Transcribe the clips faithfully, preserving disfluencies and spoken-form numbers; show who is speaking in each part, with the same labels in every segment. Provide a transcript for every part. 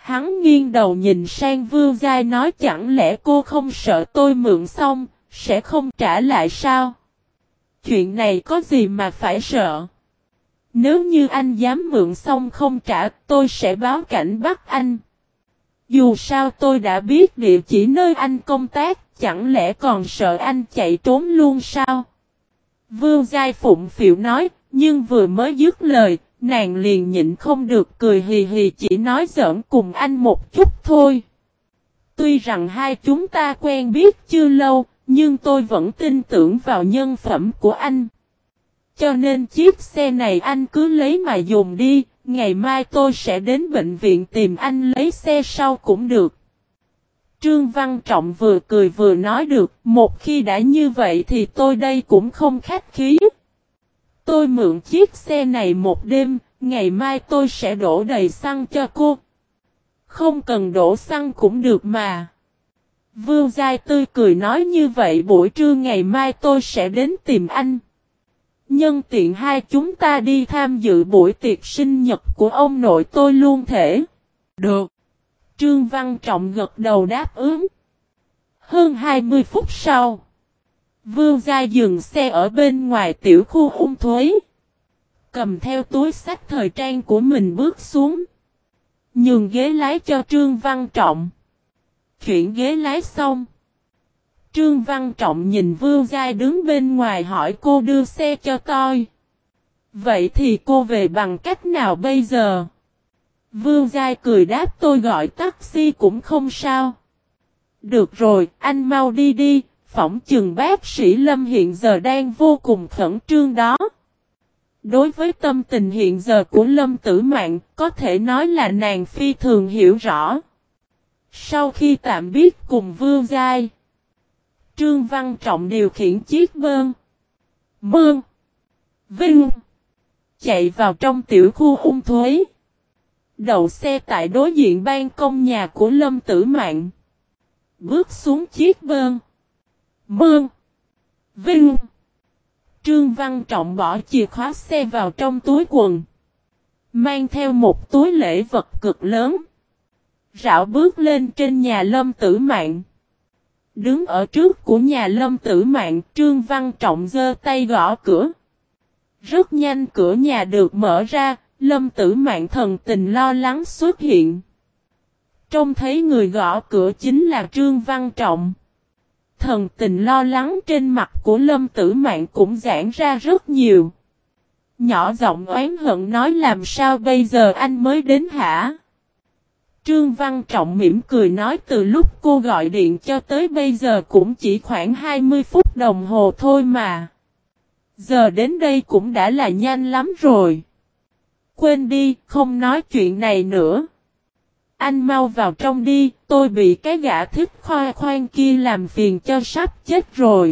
Speaker 1: Hắn nghiêng đầu nhìn sang Vương Giai nói chẳng lẽ cô không sợ tôi mượn xong, sẽ không trả lại sao? Chuyện này có gì mà phải sợ? Nếu như anh dám mượn xong không trả, tôi sẽ báo cảnh bắt anh. Dù sao tôi đã biết địa chỉ nơi anh công tác, chẳng lẽ còn sợ anh chạy trốn luôn sao? Vương Giai phụng phịu nói, nhưng vừa mới dứt lời, nàng liền nhịn không được cười hì hì chỉ nói giỡn cùng anh một chút thôi. Tuy rằng hai chúng ta quen biết chưa lâu, nhưng tôi vẫn tin tưởng vào nhân phẩm của anh. Cho nên chiếc xe này anh cứ lấy mà dùng đi, ngày mai tôi sẽ đến bệnh viện tìm anh lấy xe sau cũng được. Trương Văn Trọng vừa cười vừa nói được, một khi đã như vậy thì tôi đây cũng không khách khí. Tôi mượn chiếc xe này một đêm, ngày mai tôi sẽ đổ đầy xăng cho cô. Không cần đổ xăng cũng được mà. Vương Giai tươi cười nói như vậy buổi trưa ngày mai tôi sẽ đến tìm anh. Nhân tiện hai chúng ta đi tham dự buổi tiệc sinh nhật của ông nội tôi luôn thể. Được. Trương Văn Trọng gật đầu đáp ứng. Hơn hai mươi phút sau, Vương Gia dừng xe ở bên ngoài tiểu khu Ung Thuế. Cầm theo túi xách thời trang của mình bước xuống. Nhường ghế lái cho Trương Văn Trọng. Chuyển ghế lái xong. Trương Văn Trọng nhìn Vương Gia đứng bên ngoài hỏi cô đưa xe cho tôi. Vậy thì cô về bằng cách nào bây giờ? Vương Gia cười đáp tôi gọi taxi cũng không sao. Được rồi, anh mau đi đi, phỏng chừng bác sĩ Lâm hiện giờ đang vô cùng khẩn trương đó. Đối với tâm tình hiện giờ của Lâm Tử Mạn, có thể nói là nàng phi thường hiểu rõ. Sau khi tạm biệt cùng Vương Gia, Trương Văn Trọng điều khiển chiếc bơn, mương, vinh, chạy vào trong tiểu khu Ung Thuế. Đậu xe tại đối diện ban công nhà của Lâm Tử Mạn. Bước xuống chiếc bơn, mương, vinh. Trương Văn Trọng bỏ chìa khóa xe vào trong túi quần. Mang theo một túi lễ vật cực lớn. Rảo bước lên trên nhà Lâm Tử Mạn. Đứng ở trước của nhà Lâm Tử Mạn, Trương Văn Trọng giơ tay gõ cửa. Rất nhanh cửa nhà được mở ra, Lâm Tử Mạn thần tình lo lắng xuất hiện. Trông thấy người gõ cửa chính là Trương Văn Trọng. Thần tình lo lắng trên mặt của Lâm Tử Mạn cũng giãn ra rất nhiều. Nhỏ giọng oán hận nói làm sao bây giờ anh mới đến hả? Trương Văn Trọng mỉm cười nói từ lúc cô gọi điện cho tới bây giờ cũng chỉ khoảng hai mươi phút đồng hồ thôi mà. Giờ đến đây cũng đã là nhanh lắm rồi. Quên đi, không nói chuyện này nữa. Anh mau vào trong đi, tôi bị cái gã thích khoa khoan kia làm phiền cho sắp chết rồi.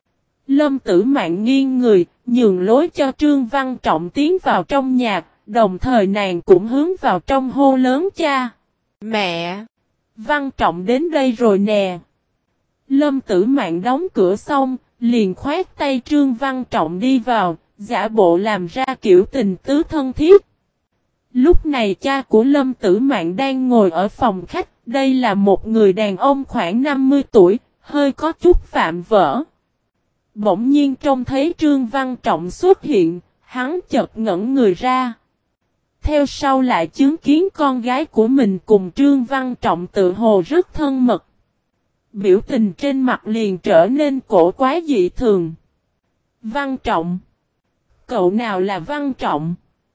Speaker 1: Lâm Tử Mạn nghiêng người, nhường lối cho Trương Văn Trọng tiến vào trong nhà, đồng thời nàng cũng hướng vào trong hô lớn cha. Mẹ! Văn Trọng đến đây rồi nè. Lâm Tử Mạn đóng cửa xong, liền khoát tay Trương Văn Trọng đi vào, giả bộ làm ra kiểu tình tứ thân thiết. Lúc này cha của Lâm Tử Mạn đang ngồi ở phòng khách, đây là một người đàn ông khoảng năm mươi tuổi, hơi có chút phạm vỡ. Bỗng nhiên trông thấy Trương Văn Trọng xuất hiện, hắn chợt ngẩn người ra. Theo sau lại chứng kiến con gái của mình cùng Trương Văn Trọng tự hồ rất thân mật. Biểu tình trên mặt liền trở nên cổ quái dị thường. Văn Trọng. Cậu nào là Văn Trọng?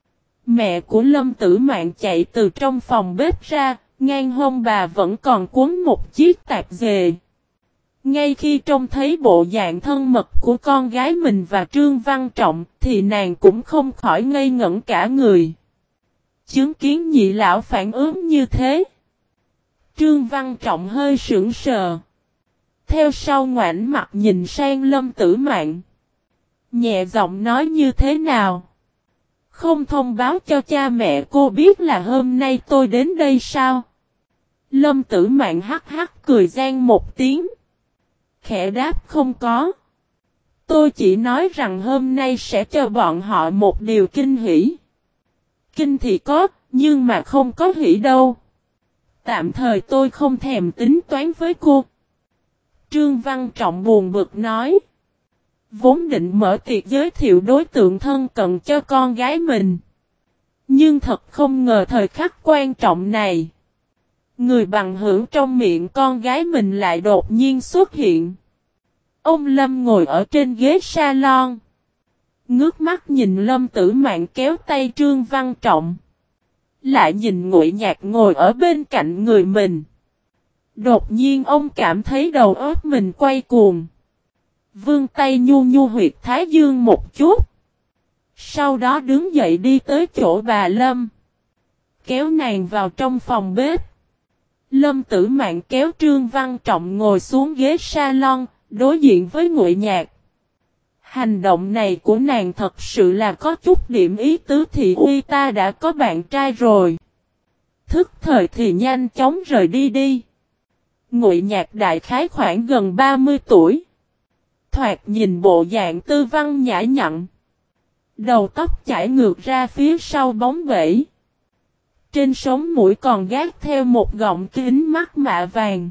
Speaker 1: Mẹ của Lâm Tử Mạn chạy từ trong phòng bếp ra, ngang hông bà vẫn còn cuốn một chiếc tạp dề. Ngay khi trông thấy bộ dạng thân mật của con gái mình và Trương Văn Trọng thì nàng cũng không khỏi ngây ngẩn cả người. Chứng kiến nhị lão phản ứng như thế. Trương Văn Trọng hơi sững sờ. Theo sau ngoảnh mặt nhìn sang Lâm Tử Mạn. Nhẹ giọng nói như thế nào? Không thông báo cho cha mẹ cô biết là hôm nay tôi đến đây sao? Lâm Tử Mạn hắc hắc cười gian một tiếng. Khẽ đáp không có. Tôi chỉ nói rằng hôm nay sẽ cho bọn họ một điều kinh hỉ. Kinh thì có, nhưng mà không có hỉ đâu. Tạm thời tôi không thèm tính toán với cô. Trương Văn Trọng buồn bực nói. Vốn định mở tiệc giới thiệu đối tượng thân cận cho con gái mình. Nhưng thật không ngờ thời khắc quan trọng này. Người bằng hữu trong miệng con gái mình lại đột nhiên xuất hiện. Ông Lâm ngồi ở trên ghế salon. Ngước mắt nhìn Lâm Tử Mạn kéo tay Trương Văn Trọng. Lại nhìn Ngụy Nhạc ngồi ở bên cạnh người mình. Đột nhiên ông cảm thấy đầu óc mình quay cuồng. Vươn tay nhu nhu huyệt thái dương một chút. Sau đó đứng dậy đi tới chỗ bà Lâm. Kéo nàng vào trong phòng bếp. Lâm Tử Mạn kéo Trương Văn Trọng ngồi xuống ghế salon, đối diện với Ngụy Nhạc. Hành động này của nàng thật sự là có chút điểm ý tứ thì uy ta đã có bạn trai rồi. Thức thời thì nhanh chóng rời đi đi. Ngụy Nhạc đại khái khoảng gần ba mươi tuổi. Thoạt nhìn bộ dạng tư văn nhã nhặn. Đầu tóc chảy ngược ra phía sau bóng bẩy. Trên sống mũi còn gác theo một gọng kính mắt mạ vàng.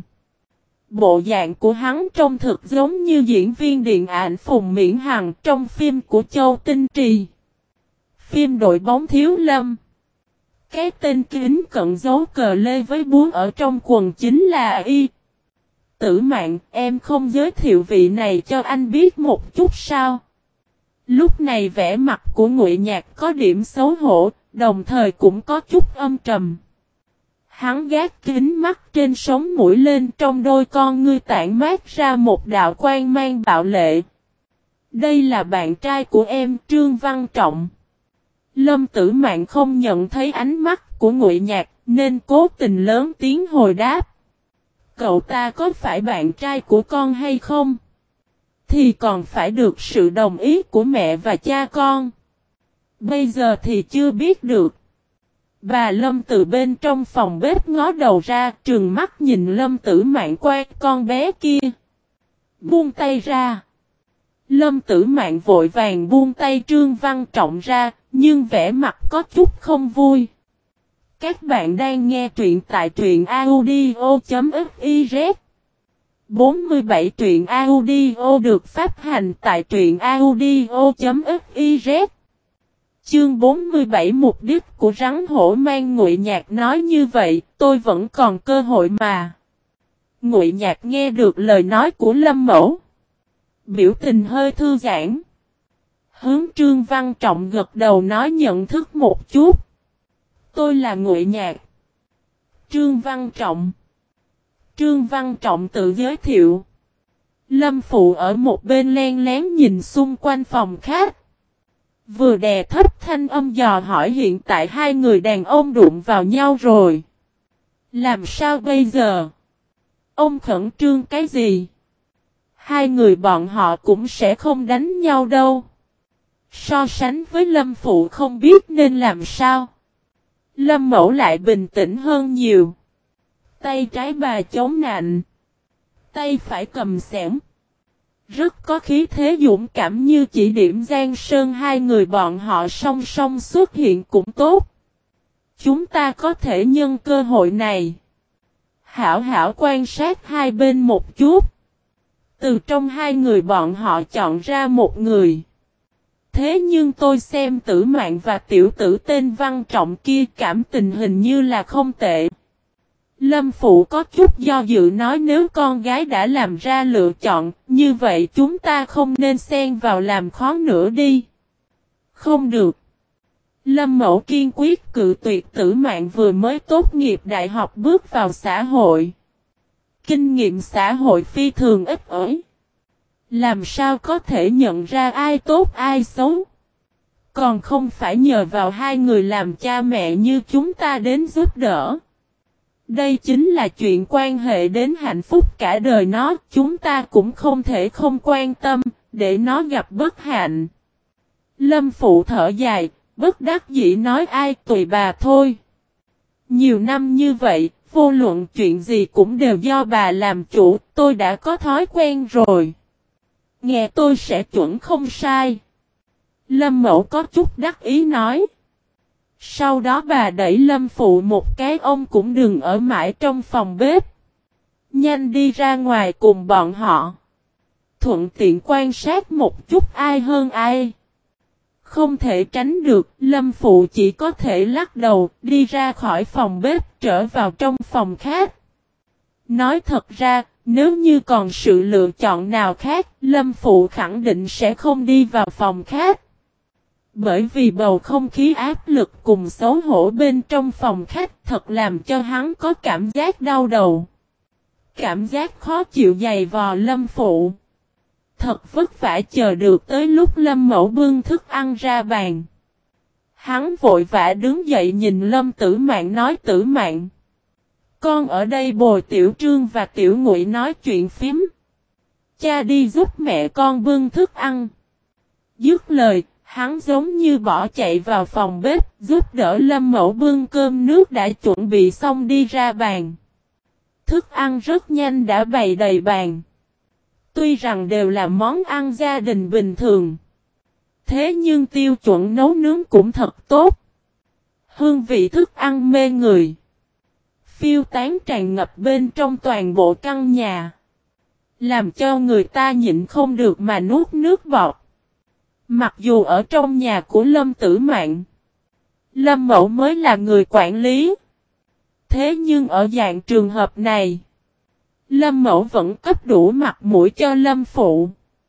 Speaker 1: Bộ dạng của hắn trông thực giống như diễn viên điện ảnh Phùng Miễn Hằng trong phim của Châu Tinh Trì. Phim Đội bóng Thiếu Lâm. Cái tên kính cận dấu cờ lê với búa ở trong quần chính là Y. Tử Mạn, em không giới thiệu vị này cho anh biết một chút sao? Lúc này vẻ mặt của Ngụy Nhạc có điểm xấu hổ, đồng thời cũng có chút âm trầm. Hắn gác kính mắt trên sống mũi lên, trong đôi con ngươi tản mát ra một đạo quang mang bạo lệ. Đây là bạn trai của em, Trương Văn Trọng. Lâm Tử Mạn không nhận thấy ánh mắt của Ngụy Nhạc, nên cố tình lớn tiếng hồi đáp. Cậu ta có phải bạn trai của con hay không? Thì còn phải được sự đồng ý của mẹ và cha con. Bây giờ thì chưa biết được. Bà Lâm từ bên trong phòng bếp ngó đầu ra, trừng mắt nhìn Lâm Tử Mạn qua con bé kia. Buông tay ra. Lâm Tử Mạn vội vàng buông tay Trương Văn Trọng ra, nhưng vẻ mặt có chút không vui. Các bạn đang nghe truyện tại truyện audio chấm fiz. bốn mươi bảy truyện audio được phát hành tại truyện audio chấm fiz. Chương bốn mươi bảy mục đích của rắn hổ mang. Ngụy Nhạc nói như vậy, tôi vẫn còn cơ hội mà. Ngụy Nhạc nghe được lời nói của Lâm Mẫu. Biểu tình hơi thư giãn. Hướng Trương Văn Trọng gật đầu nói nhận thức một chút. Tôi là Ngụy Nhạc. Trương Văn Trọng. Trương Văn Trọng tự giới thiệu. Lâm Phụ ở một bên len lén nhìn xung quanh phòng khách. Vừa đè thấp thanh âm dò hỏi hiện tại hai người đàn ông đụng vào nhau rồi. Làm sao bây giờ? Ông khẩn trương cái gì? Hai người bọn họ cũng sẽ không đánh nhau đâu. So sánh với Lâm Phụ không biết nên làm sao. Lâm Mẫu lại bình tĩnh hơn nhiều. Tay trái bà chống nạnh. Tay phải cầm xẻng. Rất có khí thế dũng cảm như chỉ điểm Giang Sơn. Hai người bọn họ song song xuất hiện cũng tốt. Chúng ta có thể nhân cơ hội này. Hảo hảo quan sát hai bên một chút. Từ trong hai người bọn họ chọn ra một người. Thế nhưng tôi xem Tử Mạn và tiểu tử tên Văn Trọng kia cảm tình hình như là không tệ. Lâm Phụ có chút do dự nói nếu con gái đã làm ra lựa chọn, như vậy chúng ta không nên xen vào làm khó nữa đi. Không được. Lâm Mẫu kiên quyết cự tuyệt. Tử Mạn vừa mới tốt nghiệp đại học bước vào xã hội. Kinh nghiệm xã hội phi thường ít ỏi. Làm sao có thể nhận ra ai tốt ai xấu? Còn không phải nhờ vào hai người làm cha mẹ như chúng ta đến giúp đỡ. Đây chính là chuyện quan hệ đến hạnh phúc cả đời nó, chúng ta cũng không thể không quan tâm, để nó gặp bất hạnh. Lâm Phụ thở dài, bất đắc dĩ nói ai tùy bà thôi. Nhiều năm như vậy, vô luận chuyện gì cũng đều do bà làm chủ, tôi đã có thói quen rồi. Nghe tôi sẽ chuẩn không sai. Lâm Mẫu có chút đắc ý nói. Sau đó bà đẩy Lâm Phụ một cái, ông cũng đừng ở mãi trong phòng bếp. Nhanh đi ra ngoài cùng bọn họ. Thuận tiện quan sát một chút ai hơn ai. Không thể tránh được, Lâm Phụ chỉ có thể lắc đầu, đi ra khỏi phòng bếp trở vào trong phòng khác. Nói thật ra, nếu như còn sự lựa chọn nào khác, Lâm Phụ khẳng định sẽ không đi vào phòng khác. Bởi vì bầu không khí áp lực cùng xấu hổ bên trong phòng khách thật làm cho hắn có cảm giác đau đầu. Cảm giác khó chịu dày vò Lâm Phụ. Thật vất vả chờ được tới lúc Lâm Mẫu bưng thức ăn ra bàn. Hắn vội vã đứng dậy nhìn Lâm Tử Mạn nói: Tử Mạn, con ở đây bồi Tiểu Trương và Tiểu Ngụy nói chuyện phím. Cha đi giúp mẹ con bưng thức ăn. Dứt lời, hắn giống như bỏ chạy vào phòng bếp, giúp đỡ Lâm Mẫu bưng cơm nước đã chuẩn bị xong đi ra bàn. Thức ăn rất nhanh đã bày đầy bàn. Tuy rằng đều là món ăn gia đình bình thường, thế nhưng tiêu chuẩn nấu nướng cũng thật tốt. Hương vị thức ăn mê người, phiêu tán tràn ngập bên trong toàn bộ căn nhà, làm cho người ta nhịn không được mà nuốt nước bọt. Mặc dù ở trong nhà của Lâm Tử Mạn, Lâm Mẫu mới là người quản lý, thế nhưng ở dạng trường hợp này, Lâm Mẫu vẫn cấp đủ mặt mũi cho Lâm Phụ,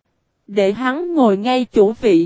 Speaker 1: để hắn ngồi ngay chủ vị.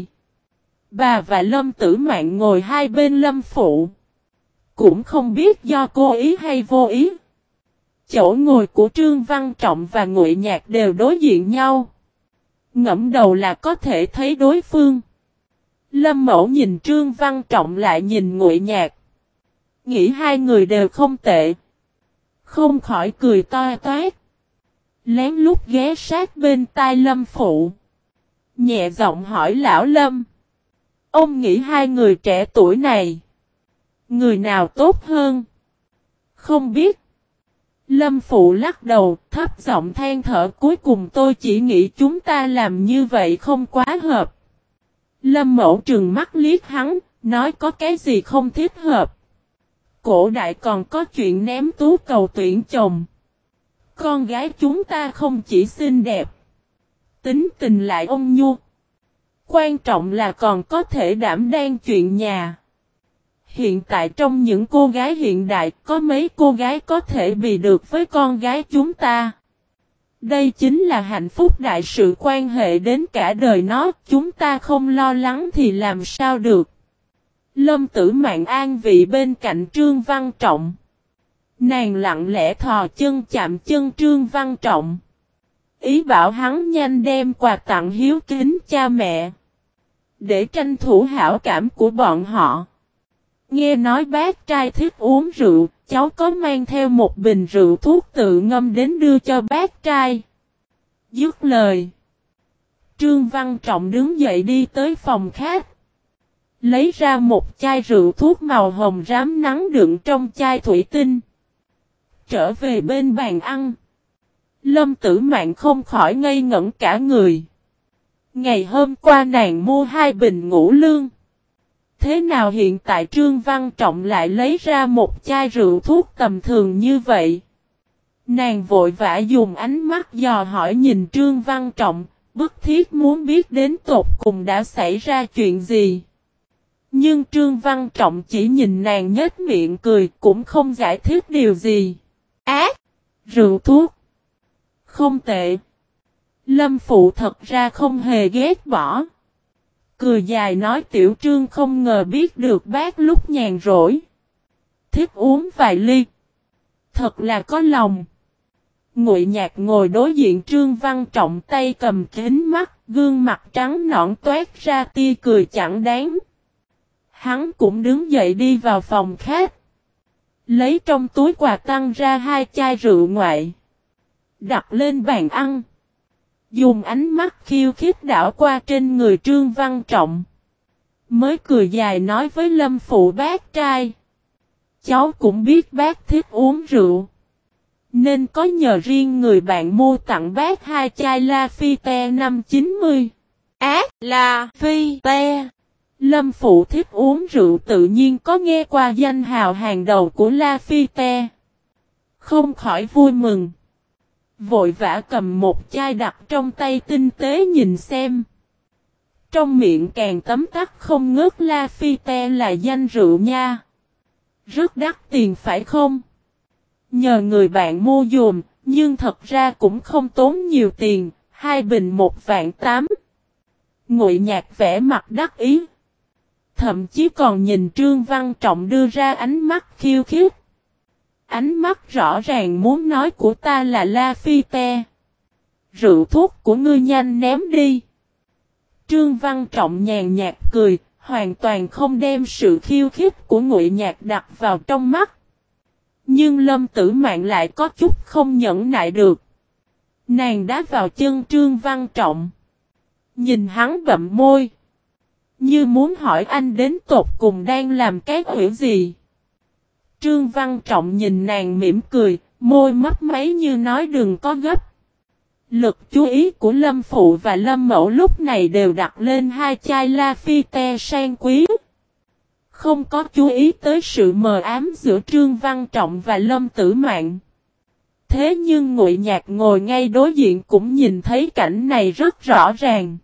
Speaker 1: Bà và Lâm Tử Mạn ngồi hai bên Lâm Phụ. Cũng không biết do cố ý hay vô ý, chỗ ngồi của Trương Văn Trọng và Ngụy Nhạc đều đối diện nhau. Ngẫm đầu là có thể thấy đối phương. Lâm Mẫu nhìn Trương Văn Trọng lại nhìn Ngụy Nhạc, nghĩ hai người đều không tệ, không khỏi cười to toét. Lén lút ghé sát bên tai Lâm Phụ, nhẹ giọng hỏi lão Lâm: ông nghĩ hai người trẻ tuổi này, người nào tốt hơn? Không biết. Lâm Phụ lắc đầu, thấp giọng than thở: cuối cùng tôi chỉ nghĩ chúng ta làm như vậy không quá hợp. Lâm Mẫu trừng mắt liếc hắn, nói: có cái gì không thích hợp? Cổ đại còn có chuyện ném tú cầu tuyển chồng. Con gái chúng ta không chỉ xinh đẹp, tính tình lại ôn nhu, quan trọng là còn có thể đảm đang chuyện nhà. Hiện tại trong những cô gái hiện đại, có mấy cô gái có thể bì được với con gái chúng ta. Đây chính là hạnh phúc đại sự, quan hệ đến cả đời nó, chúng ta không lo lắng thì làm sao được. Lâm Tử Mạn an vị bên cạnh Trương Văn Trọng. Nàng lặng lẽ thò chân chạm chân Trương Văn Trọng, ý bảo hắn nhanh đem quà tặng hiếu kính cha mẹ, để tranh thủ hảo cảm của bọn họ. Nghe nói bác trai thích uống rượu, cháu có mang theo một bình rượu thuốc tự ngâm đến đưa cho bác trai. Dứt lời, Trương Văn Trọng đứng dậy đi tới phòng khách, lấy ra một chai rượu thuốc màu hồng rám nắng đựng trong chai thủy tinh. Trở về bên bàn ăn, Lâm Tử Mạn không khỏi ngây ngẩn cả người. Ngày hôm qua nàng mua hai bình ngũ lương. Thế nào hiện tại Trương Văn Trọng lại lấy ra một chai rượu thuốc tầm thường như vậy? Nàng vội vã dùng ánh mắt dò hỏi nhìn Trương Văn Trọng, bức thiết muốn biết đến tột cùng đã xảy ra chuyện gì. Nhưng Trương Văn Trọng chỉ nhìn nàng nhếch miệng cười, cũng không giải thích điều gì. Á! Rượu thuốc! Không tệ! Lâm Phụ thật ra không hề ghét bỏ. Cười dài nói: Tiểu Trương không ngờ biết được bác lúc nhàn rỗi, thích uống vài ly. Thật là có lòng. Ngụy Nhạc ngồi đối diện Trương Văn Trọng, tay cầm kính mắt, gương mặt trắng nõn toát ra tia cười chẳng đáng. Hắn cũng đứng dậy đi vào phòng khách, lấy trong túi quà tăng ra hai chai rượu ngoại, đặt lên bàn ăn. Dùng ánh mắt khiêu khích đảo qua trên người Trương Văn Trọng, mới cười dài nói với Lâm Phụ: bác trai, cháu cũng biết bác thích uống rượu, nên có nhờ riêng người bạn mua tặng bác hai chai La Phi Te năm chín mươi. Á, La Phi Te. Lâm Phụ thích uống rượu tự nhiên có nghe qua danh hào hàng đầu của Lafite. Không khỏi vui mừng. Vội vã cầm một chai đặt trong tay tinh tế nhìn xem. Trong miệng càng tấm tắc không ngớt Lafite là danh rượu nha. Rất đắt tiền phải không? Nhờ người bạn mua dùm, nhưng thật ra cũng không tốn nhiều tiền, hai bình một vạn tám. Ngụy Nhạc vẻ mặt đắc ý. Thậm chí còn nhìn Trương Văn Trọng đưa ra ánh mắt khiêu khích. Ánh mắt rõ ràng muốn nói của ta là Lafite. Rượu thuốc của ngươi nhanh ném đi. Trương Văn Trọng nhàn nhạt cười, hoàn toàn không đem sự khiêu khích của Ngụy Nhạc đặt vào trong mắt. Nhưng Lâm Tử Mạn lại có chút không nhẫn nại được. Nàng đá vào chân Trương Văn Trọng. Nhìn hắn bậm môi. Như muốn hỏi anh đến tột cùng đang làm cái quỷ gì. Trương Văn Trọng nhìn nàng mỉm cười, môi mấp máy như nói đừng có gấp. Lực chú ý của Lâm Phụ và Lâm Mẫu lúc này đều đặt lên hai chai Lafite sang quý. Không có chú ý tới sự mờ ám giữa Trương Văn Trọng và Lâm Tử Mạn. Thế nhưng Ngụy Nhạc ngồi ngay đối diện cũng nhìn thấy cảnh này rất rõ ràng.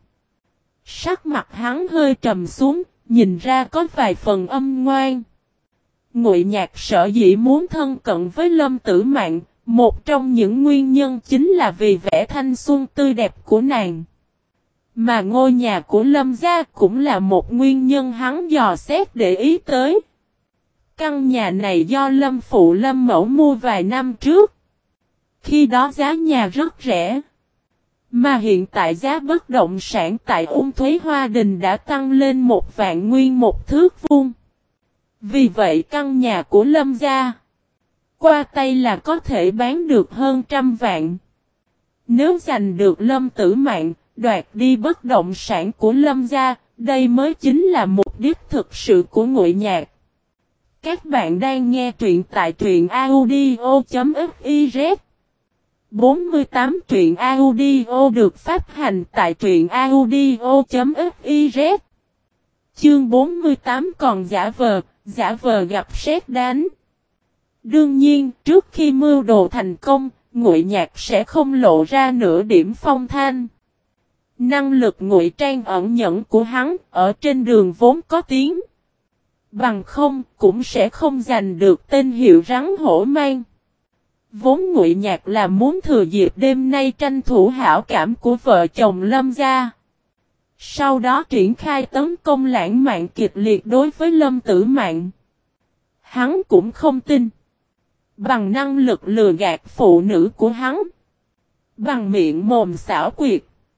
Speaker 1: Sắc mặt hắn hơi trầm xuống, nhìn ra có vài phần âm ngoan. Ngụy Nhạc sợ dĩ muốn thân cận với Lâm Tử Mạn, một trong những nguyên nhân chính là vì vẻ thanh xuân tươi đẹp của nàng. Mà ngôi nhà của Lâm gia cũng là một nguyên nhân hắn dò xét để ý tới. Căn nhà này do Lâm Phụ Lâm Mẫu mua vài năm trước. Khi đó giá nhà rất rẻ. Mà hiện tại giá bất động sản tại Ung Thúy Hoa Đình đã tăng lên một vạn nguyên một thước vuông. Vì vậy căn nhà của Lâm gia qua tay là có thể bán được hơn trăm vạn. Nếu giành được Lâm Tử Mạn, đoạt đi bất động sản của Lâm gia, đây mới chính là mục đích thực sự của Ngụy Nhạc. Các bạn đang nghe truyện tại truyện audio chấm fiz. bốn mươi tám truyện audio được phát hành tại truyện audio chấm fiz. Chương bốn mươi tám còn giả vờ, giả vờ gặp sét đánh. Đương nhiên, trước khi mưu đồ thành công, Ngụy Nhạc sẽ không lộ ra nửa điểm phong thanh. Năng lực ngụy trang ẩn nhẫn của hắn ở trên đường vốn có tiếng. Bằng không, cũng sẽ không giành được tên hiệu rắn hổ mang. Vốn Ngụy Nhạc là muốn thừa dịp đêm nay tranh thủ hảo cảm của vợ chồng Lâm gia. Sau đó triển khai tấn công lãng mạn kịch liệt đối với Lâm Tử Mạn. Hắn cũng không tin. Bằng năng lực lừa gạt phụ nữ của hắn. Bằng miệng mồm xảo quyệt.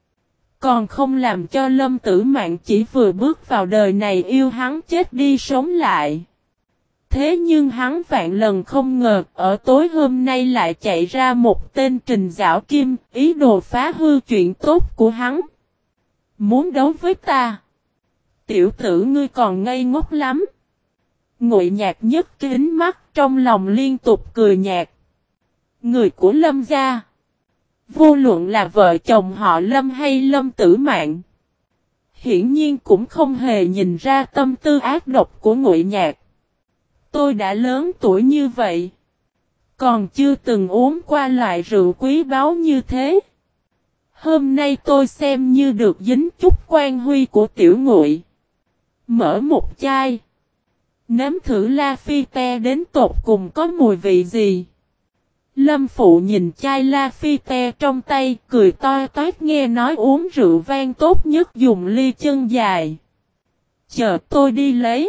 Speaker 1: Còn không làm cho Lâm Tử Mạn chỉ vừa bước vào đời này yêu hắn chết đi sống lại. Thế nhưng hắn vạn lần không ngờ ở tối hôm nay lại chạy ra một tên Trình Giảo Kim, ý đồ phá hư chuyện tốt của hắn. Muốn đấu với ta? Tiểu tử ngươi còn ngây ngốc lắm. Ngụy Nhạc nhấc kính mắt trong lòng liên tục cười nhạt. Người của Lâm gia, vô luận là vợ chồng họ Lâm hay Lâm Tử Mạn, hiển nhiên cũng không hề nhìn ra tâm tư ác độc của Ngụy Nhạc. Tôi đã lớn tuổi như vậy, còn chưa từng uống qua loại rượu quý báu như thế. Hôm nay tôi xem như được dính chút quan huy của tiểu Ngụy. Mở một chai, nếm thử Lafite đến tột cùng có mùi vị gì. Lâm Phụ nhìn chai Lafite trong tay, cười to toét nghe nói uống rượu vang tốt nhất dùng ly chân dài. Chờ tôi đi lấy.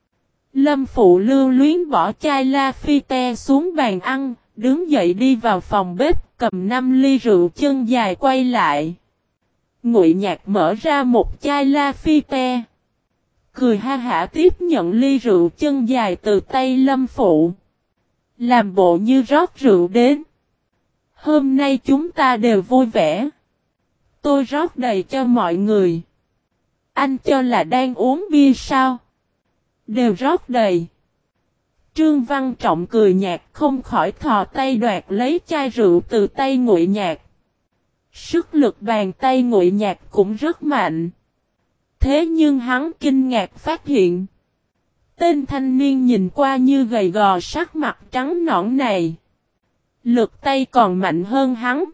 Speaker 1: Lâm Phụ lưu luyến bỏ chai Lafite xuống bàn ăn, đứng dậy đi vào phòng bếp, cầm năm ly rượu chân dài quay lại. Ngụy Nhạc mở ra một chai Lafite. Cười ha hả tiếp nhận ly rượu chân dài từ tay Lâm Phụ. Làm bộ như rót rượu đến. Hôm nay chúng ta đều vui vẻ. Tôi rót đầy cho mọi người. Anh cho là đang uống bia sao? Đều rót đầy. Trương Văn Trọng cười nhạt không khỏi thò tay đoạt lấy chai rượu từ tay Ngụy Nhạc. Sức lực bàn tay Ngụy Nhạc cũng rất mạnh. Thế nhưng hắn kinh ngạc phát hiện. Tên thanh niên nhìn qua như gầy gò sắc mặt trắng nõn này. Lực tay còn mạnh hơn hắn.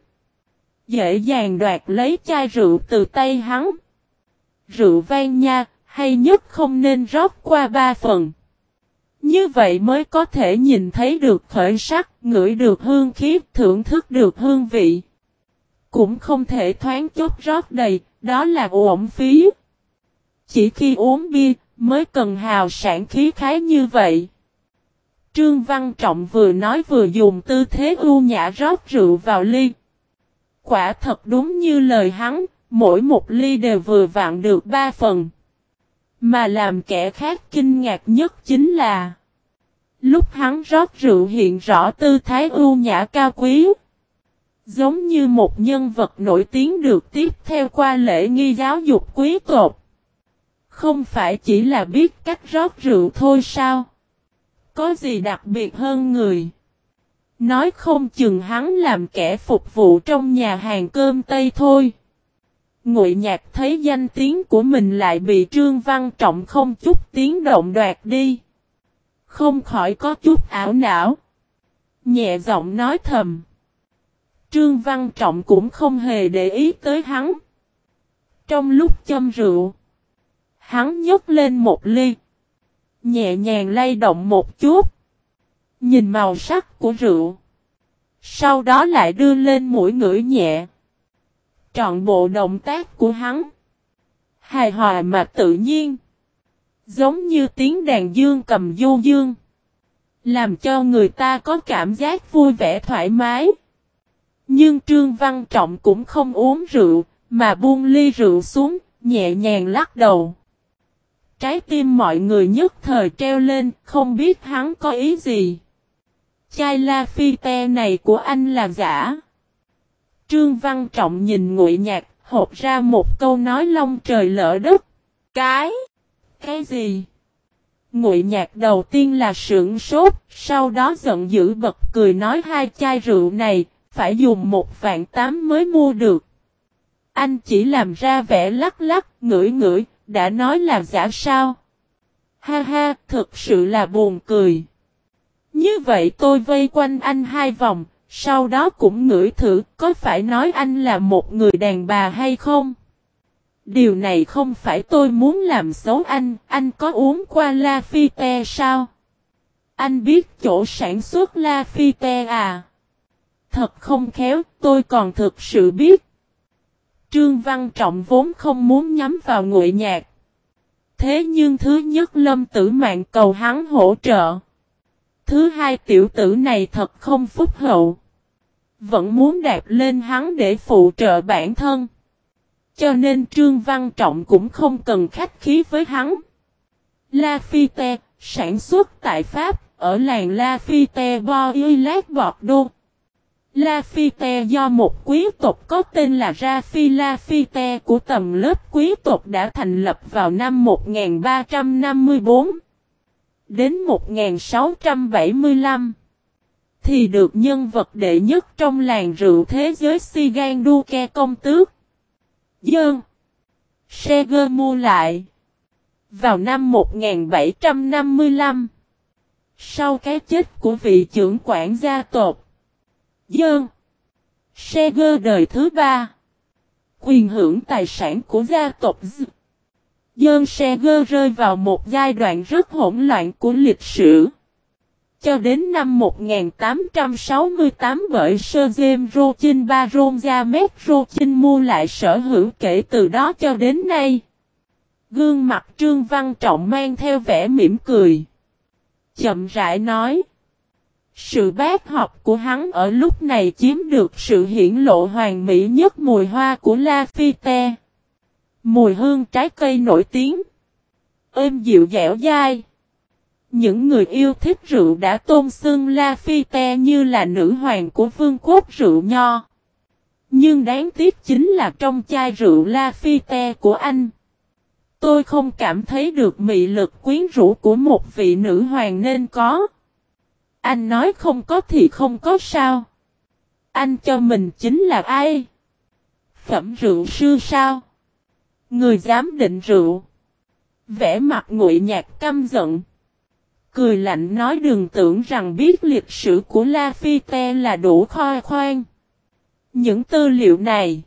Speaker 1: Dễ dàng đoạt lấy chai rượu từ tay hắn. Rượu vang nha, hay nhất không nên rót qua ba phần. Như vậy mới có thể nhìn thấy được khởi sắc, ngửi được hương khí, thưởng thức được hương vị. Cũng không thể thoáng chốc rót đầy, đó là uổng phí. Chỉ khi uống bia, mới cần hào sản khí khái như vậy. Trương Văn Trọng vừa nói vừa dùng tư thế ưu nhã rót rượu vào ly. Quả thật đúng như lời hắn, mỗi một ly đều vừa vặn được ba phần. Mà làm kẻ khác kinh ngạc nhất chính là lúc hắn rót rượu hiện rõ tư thái ưu nhã cao quý. Giống như một nhân vật nổi tiếng được tiếp theo qua lễ nghi giáo dục quý tộc. Không phải chỉ là biết cách rót rượu thôi sao? Có gì đặc biệt hơn người? Nói không chừng hắn làm kẻ phục vụ trong nhà hàng cơm Tây thôi. Ngụy Nhạc thấy danh tiếng của mình lại bị Trương Văn Trọng không chút tiếng động đoạt đi. Không khỏi có chút ảo não. Nhẹ giọng nói thầm. Trương Văn Trọng cũng không hề để ý tới hắn. Trong lúc châm rượu, hắn nhấc lên một ly. Nhẹ nhàng lay động một chút. Nhìn màu sắc của rượu. Sau đó lại đưa lên mũi ngửi nhẹ. Trọn bộ động tác của hắn hài hòa mà tự nhiên. Giống như tiếng đàn dương cầm du dương. Làm cho người ta có cảm giác vui vẻ thoải mái. Nhưng Trương Văn Trọng cũng không uống rượu, mà buông ly rượu xuống, nhẹ nhàng lắc đầu. Trái tim mọi người nhất thời treo lên, không biết hắn có ý gì. Chai Lafite này của anh là giả. Trương Văn Trọng nhìn Ngụy Nhạc, hộc ra một câu nói long trời lỡ đất. Cái? Cái gì? Ngụy Nhạc đầu tiên là sửng sốt, sau đó giận dữ bật cười nói hai chai rượu này, phải dùng một vạn tám mới mua được. Anh chỉ làm ra vẻ lắc lắc, ngửi ngửi, đã nói là giả sao? Ha ha, thực sự là buồn cười. Như vậy tôi vây quanh anh hai vòng, sau đó cũng ngửi thử có phải nói anh là một người đàn bà hay không? Điều này không phải tôi muốn làm xấu anh, anh có uống qua Lafite sao? Anh biết chỗ sản xuất Lafite à? Thật không khéo, tôi còn thực sự biết. Trương Văn Trọng vốn không muốn nhắm vào Ngụy Nhạc. Thế nhưng thứ nhất Lâm Tử Mạn cầu hắn hỗ trợ. Thứ hai tiểu tử này thật không phúc hậu. Vẫn muốn đạp lên hắn để phụ trợ bản thân. Cho nên Trương Văn Trọng cũng không cần khách khí với hắn. Lafite, sản xuất tại Pháp, ở làng Lafite Bois Bordeaux. Lafite do một quý tộc có tên là Rafi Lafite của tầng lớp quý tộc đã thành lập vào năm một nghìn ba trăm năm mươi tư. Đến một nghìn sáu trăm bảy mươi lăm thì được nhân vật đệ nhất trong làng rượu thế giới Sigan Duque công tước Dơn Seger mua lại vào năm một nghìn bảy trăm năm mươi lăm. Sau cái chết của vị trưởng quản gia tộc Dơn Seger đời thứ ba, quyền hưởng tài sản của gia tộc Dơn Seger rơi vào một giai đoạn rất hỗn loạn của lịch sử. Cho đến năm một nghìn tám trăm sáu mươi tám bởi Sir James Rochin Baron James Rochin mua lại sở hữu kể từ đó cho đến nay. Gương mặt Trương Văn Trọng mang theo vẻ mỉm cười. Chậm rãi nói. Sự bác học của hắn ở lúc này chiếm được sự hiển lộ hoàn mỹ nhất mùi hoa của Lafite. Mùi hương trái cây nổi tiếng. Êm dịu dẻo dai. Những người yêu thích rượu đã tôn xưng Lafite như là nữ hoàng của vương quốc rượu nho. Nhưng đáng tiếc chính là trong chai rượu Lafite của anh, tôi không cảm thấy được mị lực quyến rũ của một vị nữ hoàng nên có. Anh nói không có thì không có sao. Anh cho mình chính là ai? Phẩm rượu sư sao? Người dám định rượu. Vẻ mặt Ngụy Nhạc căm giận. Cười lạnh nói đừng tưởng rằng biết lịch sử của La Phi Te là đủ khoe khoang. Những tư liệu này,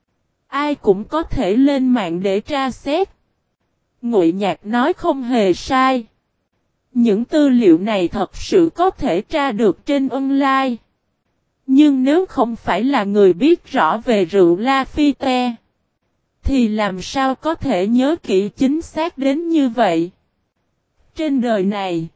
Speaker 1: ai cũng có thể lên mạng để tra xét. Ngụy Nhạc nói không hề sai. Những tư liệu này thật sự có thể tra được trên online. Nhưng nếu không phải là người biết rõ về rượu La Phi Te, thì làm sao có thể nhớ kỹ chính xác đến như vậy? Trên đời này,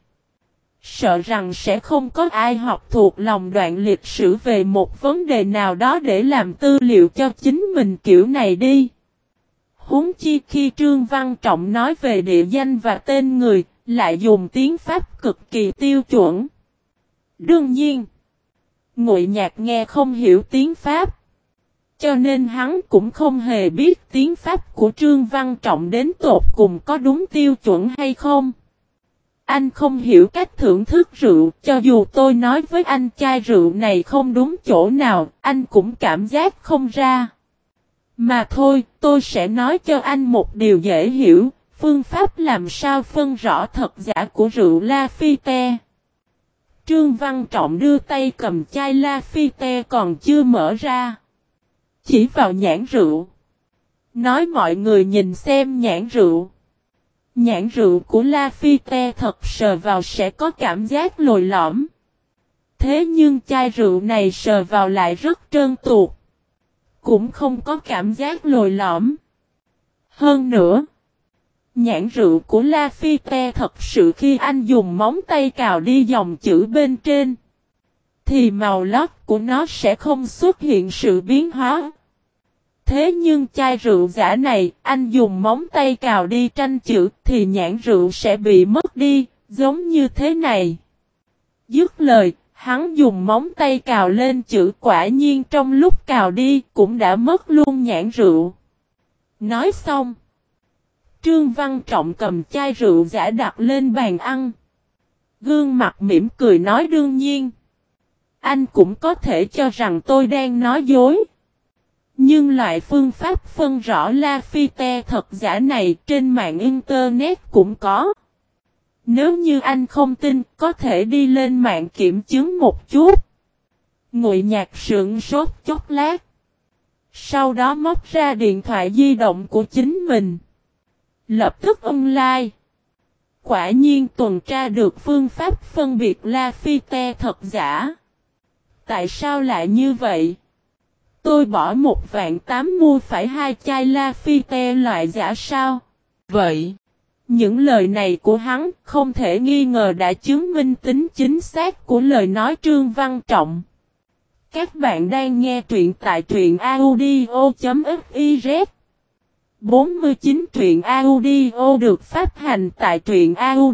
Speaker 1: sợ rằng sẽ không có ai học thuộc lòng đoạn lịch sử về một vấn đề nào đó để làm tư liệu cho chính mình kiểu này đi. Huống chi khi Trương Văn Trọng nói về địa danh và tên người, lại dùng tiếng Pháp cực kỳ tiêu chuẩn. Đương nhiên, Ngụy Nhạc nghe không hiểu tiếng Pháp, cho nên hắn cũng không hề biết tiếng Pháp của Trương Văn Trọng đến tột cùng có đúng tiêu chuẩn hay không. Anh không hiểu cách thưởng thức rượu, cho dù tôi nói với anh chai rượu này không đúng chỗ nào, anh cũng cảm giác không ra. Mà thôi, tôi sẽ nói cho anh một điều dễ hiểu, phương pháp làm sao phân rõ thật giả của rượu La Phi Te. Trương Văn Trọng đưa tay cầm chai La Phi Te còn chưa mở ra. Chỉ vào nhãn rượu. Nói mọi người nhìn xem nhãn rượu. Nhãn rượu của La Phi Te thật sờ vào sẽ có cảm giác lồi lõm. Thế nhưng chai rượu này sờ vào lại rất trơn tuột. Cũng không có cảm giác lồi lõm. Hơn nữa, nhãn rượu của La Phi Te thật sự khi anh dùng móng tay cào đi dòng chữ bên trên, thì màu lót của nó sẽ không xuất hiện sự biến hóa. Thế nhưng chai rượu giả này, anh dùng móng tay cào đi tranh chữ thì nhãn rượu sẽ bị mất đi, giống như thế này. Dứt lời, hắn dùng móng tay cào lên chữ quả nhiên trong lúc cào đi cũng đã mất luôn nhãn rượu. Nói xong, Trương Văn Trọng cầm chai rượu giả đặt lên bàn ăn. Gương mặt mỉm cười nói đương nhiên. Anh cũng có thể cho rằng tôi đang nói dối. Nhưng loại phương pháp phân rõ La Phi Te thật giả này trên mạng Internet cũng có. Nếu như anh không tin, có thể đi lên mạng kiểm chứng một chút. Ngụy Nhạc sững sốt chốc lát. Sau đó móc ra điện thoại di động của chính mình. Lập tức online. Quả nhiên tuần tra được phương pháp phân biệt La Phi Te thật giả. Tại sao lại như vậy? Tôi bỏ một vạn tám mua phải hai chai La Phi Te loại giả sao? Vậy, những lời này của hắn không thể nghi ngờ đã chứng minh tính chính xác của lời nói Trương Văn Trọng. Các bạn đang nghe truyện tại truyện audio.fiz. bốn mươi chín truyện audio được phát hành tại truyện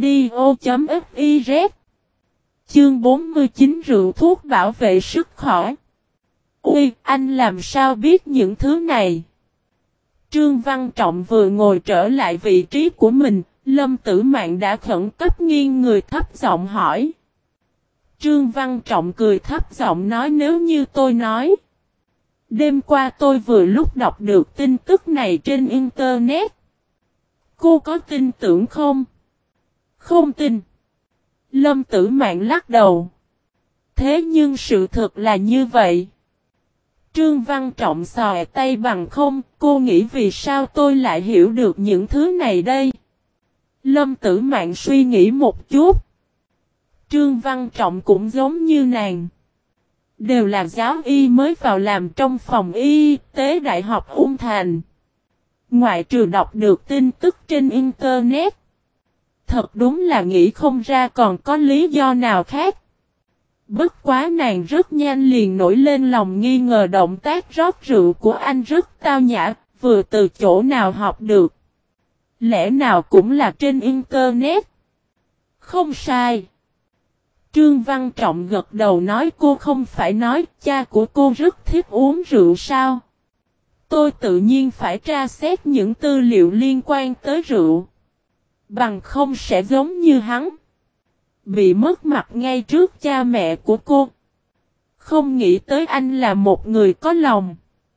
Speaker 1: audio.fiz. Chương bốn mươi chín rượu thuốc bảo vệ sức khỏe. Ui, anh làm sao biết những thứ này? Trương Văn Trọng vừa ngồi trở lại vị trí của mình, Lâm Tử Mạn đã khẩn cấp nghiêng người thấp giọng hỏi. Trương Văn Trọng cười thấp giọng nói nếu như tôi nói. Đêm qua tôi vừa lúc đọc được tin tức này trên Internet. Cô có tin tưởng không? Không tin. Lâm Tử Mạn lắc đầu. Thế nhưng sự thật là như vậy. Trương Văn Trọng xòe tay bằng không, cô nghĩ vì sao tôi lại hiểu được những thứ này đây? Lâm Tử Mạn suy nghĩ một chút. Trương Văn Trọng cũng giống như nàng. Đều là giáo y mới vào làm trong phòng y tế Đại học Ung Thành. Ngoại trừ đọc được tin tức trên Internet. Thật đúng là nghĩ không ra còn có lý do nào khác. Bất quá nàng rất nhanh liền nổi lên lòng nghi ngờ động tác rót rượu của anh rất tao nhã, vừa từ chỗ nào học được. Lẽ nào cũng là trên Internet? Không sai. Trương Văn Trọng gật đầu nói cô không phải nói cha của cô rất thích uống rượu sao? Tôi tự nhiên phải tra xét những tư liệu liên quan tới rượu. Bằng không sẽ giống như hắn. Bị mất mặt ngay trước cha mẹ của cô. Không nghĩ tới anh là một người có lòng.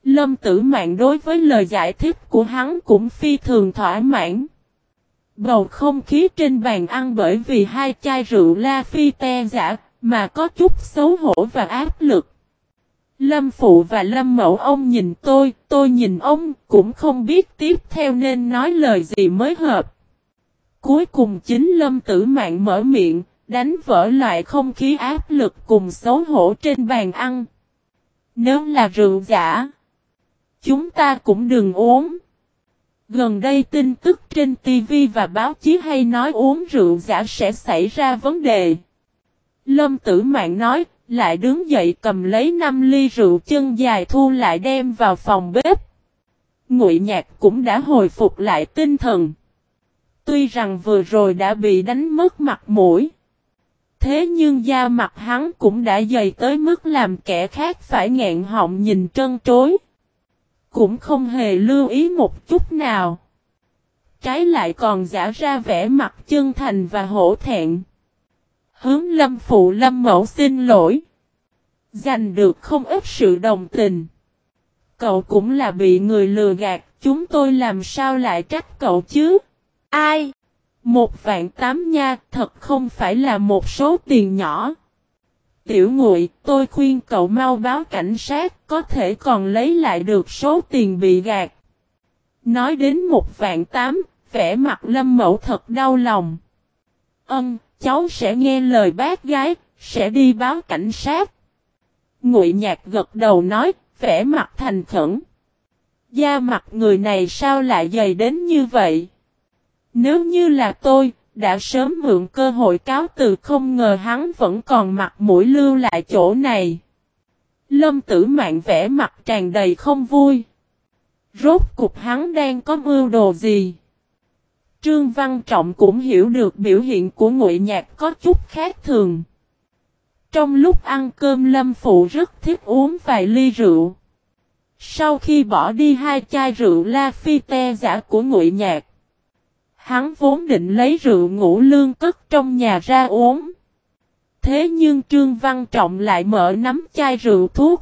Speaker 1: Lâm Tử Mạn đối với lời giải thích của hắn cũng phi thường thỏa mãn. Bầu không khí trên bàn ăn bởi vì hai chai rượu La Phi te giả mà có chút xấu hổ và áp lực. Lâm Phụ và Lâm Mẫu ông nhìn tôi, tôi nhìn ông, cũng không biết tiếp theo nên nói lời gì mới hợp. Cuối cùng chính Lâm Tử Mạn mở miệng, đánh vỡ loại không khí áp lực cùng xấu hổ trên bàn ăn. Nếu là rượu giả, chúng ta cũng đừng uống. Gần đây tin tức trên ti vi và báo chí hay nói uống rượu giả sẽ xảy ra vấn đề. Lâm Tử Mạn nói, lại đứng dậy cầm lấy năm ly rượu chân dài thu lại đem vào phòng bếp. Ngụy Nhạc cũng đã hồi phục lại tinh thần. Tuy rằng vừa rồi đã bị đánh mất mặt mũi, thế nhưng da mặt hắn cũng đã dày tới mức làm kẻ khác phải nghẹn họng nhìn trân trối. Cũng không hề lưu ý một chút nào. Trái lại còn giả ra vẻ mặt chân thành và hổ thẹn. Hướng Lâm Phụ Lâm Mẫu xin lỗi. Giành được không ít sự đồng tình. Cậu cũng là bị người lừa gạt, chúng tôi làm sao lại trách cậu chứ? Ai? Một vạn tám nha, thật không phải là một số tiền nhỏ. Tiểu Ngụy, tôi khuyên cậu mau báo cảnh sát, có thể còn lấy lại được số tiền bị gạt. Nói đến một vạn tám, vẻ mặt Lâm Mẫu thật đau lòng. Ân, cháu sẽ nghe lời bác gái, sẽ đi báo cảnh sát. Ngụy Nhạc gật đầu nói, vẻ mặt thành khẩn. Da mặt người này sao lại dày đến như vậy? Nếu như là tôi, đã sớm mượn cơ hội cáo từ, không ngờ hắn vẫn còn mặt mũi lưu lại chỗ này. Lâm Tử Mạn vẻ mặt tràn đầy không vui. Rốt cục hắn đang có mưu đồ gì? Trương Văn Trọng cũng hiểu được biểu hiện của Ngụy Nhạc có chút khác thường. Trong lúc ăn cơm Lâm Phụ rất thích uống vài ly rượu. Sau khi bỏ đi hai chai rượu La Phi te giả của Ngụy Nhạc, hắn vốn định lấy rượu Ngũ Lương cất trong nhà ra uống. Thế nhưng Trương Văn Trọng lại mở nắm chai rượu thuốc,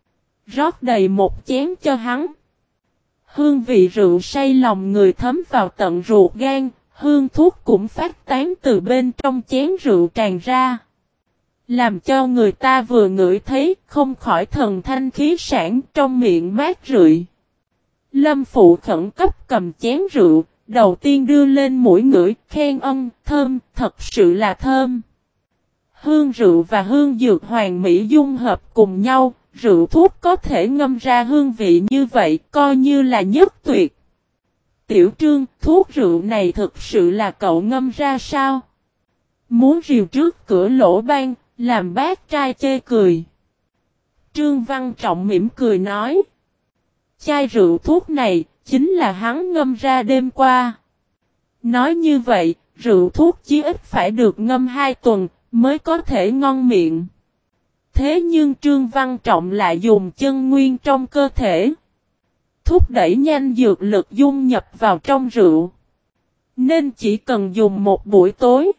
Speaker 1: rót đầy một chén cho hắn. Hương vị rượu say lòng người thấm vào tận ruột gan, hương thuốc cũng phát tán từ bên trong chén rượu tràn ra. Làm cho người ta vừa ngửi thấy không khỏi thần thanh khí sản, trong miệng mát rượi. Lâm Phụ khẩn cấp cầm chén rượu, đầu tiên đưa lên mũi ngửi, khen ân, thơm, thật sự là thơm. Hương rượu và hương dược hoàn mỹ dung hợp cùng nhau, rượu thuốc có thể ngâm ra hương vị như vậy, coi như là nhất tuyệt. Tiểu Trương, thuốc rượu này thực sự là cậu ngâm ra sao? Muốn rìu trước cửa lỗ ban, làm bác trai chê cười. Trương Văn Trọng mỉm cười nói. Chai rượu thuốc này, chính là hắn ngâm ra đêm qua. Nói như vậy, rượu thuốc chí ít phải được ngâm hai tuần, mới có thể ngon miệng. Thế nhưng Trương Văn Trọng lại dùng chân nguyên trong cơ thể, thúc đẩy nhanh dược lực dung nhập vào trong rượu. Nên chỉ cần dùng một buổi tối,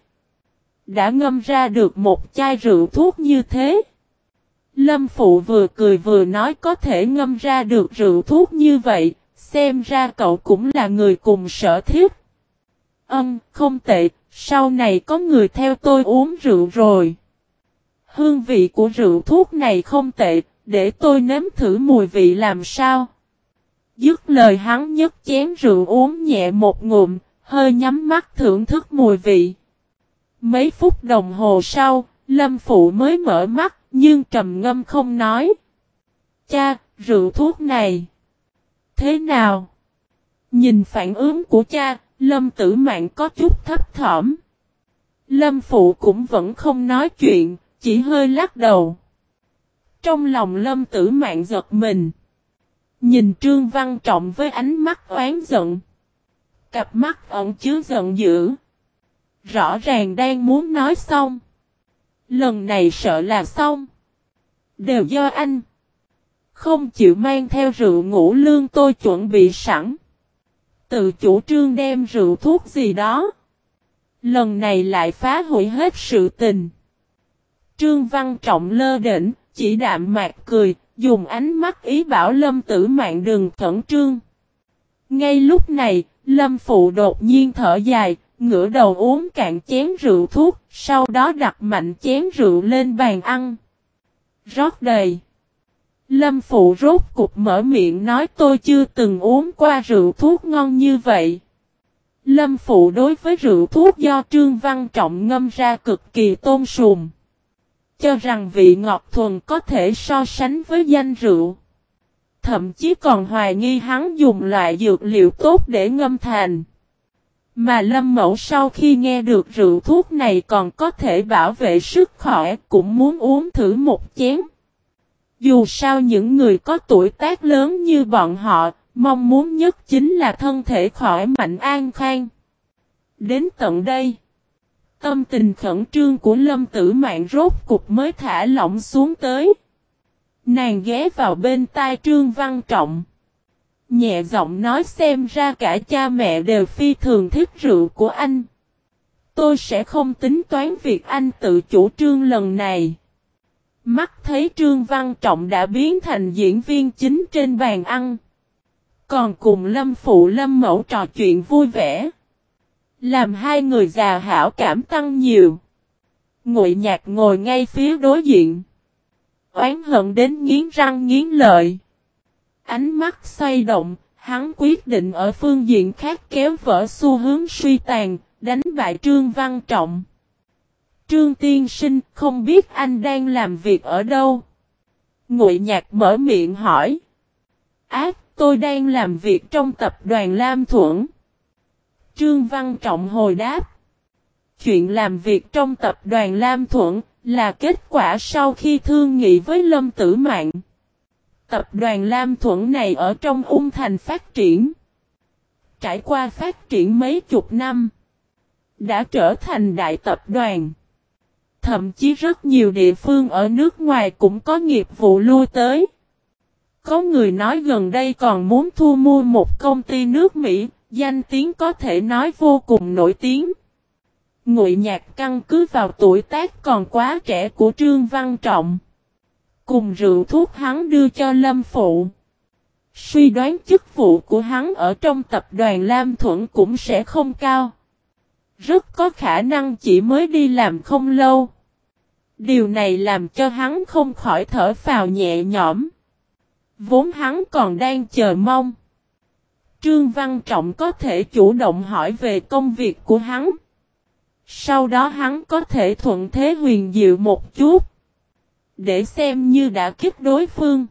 Speaker 1: đã ngâm ra được một chai rượu thuốc như thế. Lâm Phụ vừa cười vừa nói có thể ngâm ra được rượu thuốc như vậy, xem ra cậu cũng là người cùng sở thích. Ừm, không tệ, sau này có người theo tôi uống rượu rồi. Hương vị của rượu thuốc này không tệ, để tôi nếm thử mùi vị làm sao. Dứt lời hắn nhấc chén rượu uống nhẹ một ngụm, hơi nhắm mắt thưởng thức mùi vị. Mấy phút đồng hồ sau, Lâm Phụ mới mở mắt, nhưng trầm ngâm không nói. Cha, rượu thuốc này thế nào? Nhìn phản ứng của cha, Lâm Tử Mạn có chút thấp thỏm. Lâm Phụ cũng vẫn không nói chuyện, chỉ hơi lắc đầu. Trong lòng Lâm Tử Mạn giật mình. Nhìn Trương Văn Trọng với ánh mắt oán giận. Cặp mắt ẩn chứa giận dữ. Rõ ràng đang muốn nói xong. Lần này sợ là xong. Đều do anh. Không chịu mang theo rượu Ngũ Lương tôi chuẩn bị sẵn. Tự chủ trương đem rượu thuốc gì đó. Lần này lại phá hủy hết sự tình. Trương Văn Trọng lơ đễnh, chỉ đạm mạc cười, dùng ánh mắt ý bảo Lâm Tử Mạn đừng khẩn trương. Ngay lúc này, Lâm Phụ đột nhiên thở dài, ngửa đầu uống cạn chén rượu thuốc, sau đó đặt mạnh chén rượu lên bàn ăn. Rót đầy. Lâm Phụ rốt cục mở miệng nói tôi chưa từng uống qua rượu thuốc ngon như vậy. Lâm Phụ đối với rượu thuốc do Trương Văn Trọng ngâm ra cực kỳ tôn sùng. Cho rằng vị ngọt thuần có thể so sánh với danh rượu. Thậm chí còn hoài nghi hắn dùng loại dược liệu tốt để ngâm thành. Mà Lâm Mẫu sau khi nghe được rượu thuốc này còn có thể bảo vệ sức khỏe cũng muốn uống thử một chén. Dù sao những người có tuổi tác lớn như bọn họ, mong muốn nhất chính là thân thể khỏe mạnh an khang. Đến tận đây, tâm tình khẩn trương của Lâm Tử Mạn rốt cục mới thả lỏng xuống tới. Nàng ghé vào bên tai Trương Văn Trọng. Nhẹ giọng nói xem ra cả cha mẹ đều phi thường thích rượu của anh. Tôi sẽ không tính toán việc anh tự chủ trương lần này. Mắt thấy Trương Văn Trọng đã biến thành diễn viên chính trên bàn ăn. Còn cùng Lâm Phụ Lâm Mẫu trò chuyện vui vẻ. Làm hai người già hảo cảm tăng nhiều. Ngụy Nhạc ngồi ngay phía đối diện. Oán hận đến nghiến răng nghiến lợi. Ánh mắt xoay động, hắn quyết định ở phương diện khác kéo vỡ xu hướng suy tàn, đánh bại Trương Văn Trọng. Trương tiên sinh, không biết anh đang làm việc ở đâu? Ngụy Nhạc mở miệng hỏi. Ác, tôi đang làm việc trong tập đoàn Lam Thuẫn. Trương Văn Trọng hồi đáp. Chuyện làm việc trong tập đoàn Lam Thuẫn là kết quả sau khi thương nghị với Lâm Tử Mạn. Tập đoàn Lam Thuẫn này ở trong Ung Thành phát triển. Trải qua phát triển mấy chục năm, đã trở thành đại tập đoàn. Thậm chí rất nhiều địa phương ở nước ngoài cũng có nghiệp vụ lui tới. Có người nói gần đây còn muốn thu mua một công ty nước Mỹ, danh tiếng có thể nói vô cùng nổi tiếng. Ngụy Nhạc căn cứ vào tuổi tác còn quá trẻ của Trương Văn Trọng. Cùng rượu thuốc hắn đưa cho Lâm Phụ. Suy đoán chức vụ của hắn ở trong tập đoàn Lam Thuẫn cũng sẽ không cao. Rất có khả năng chỉ mới đi làm không lâu. Điều này làm cho hắn không khỏi thở phào nhẹ nhõm. Vốn hắn còn đang chờ mong Trương Văn Trọng có thể chủ động hỏi về công việc của hắn. Sau đó hắn có thể thuận thế huyền diệu một chút. Để xem như đã kích đối phương.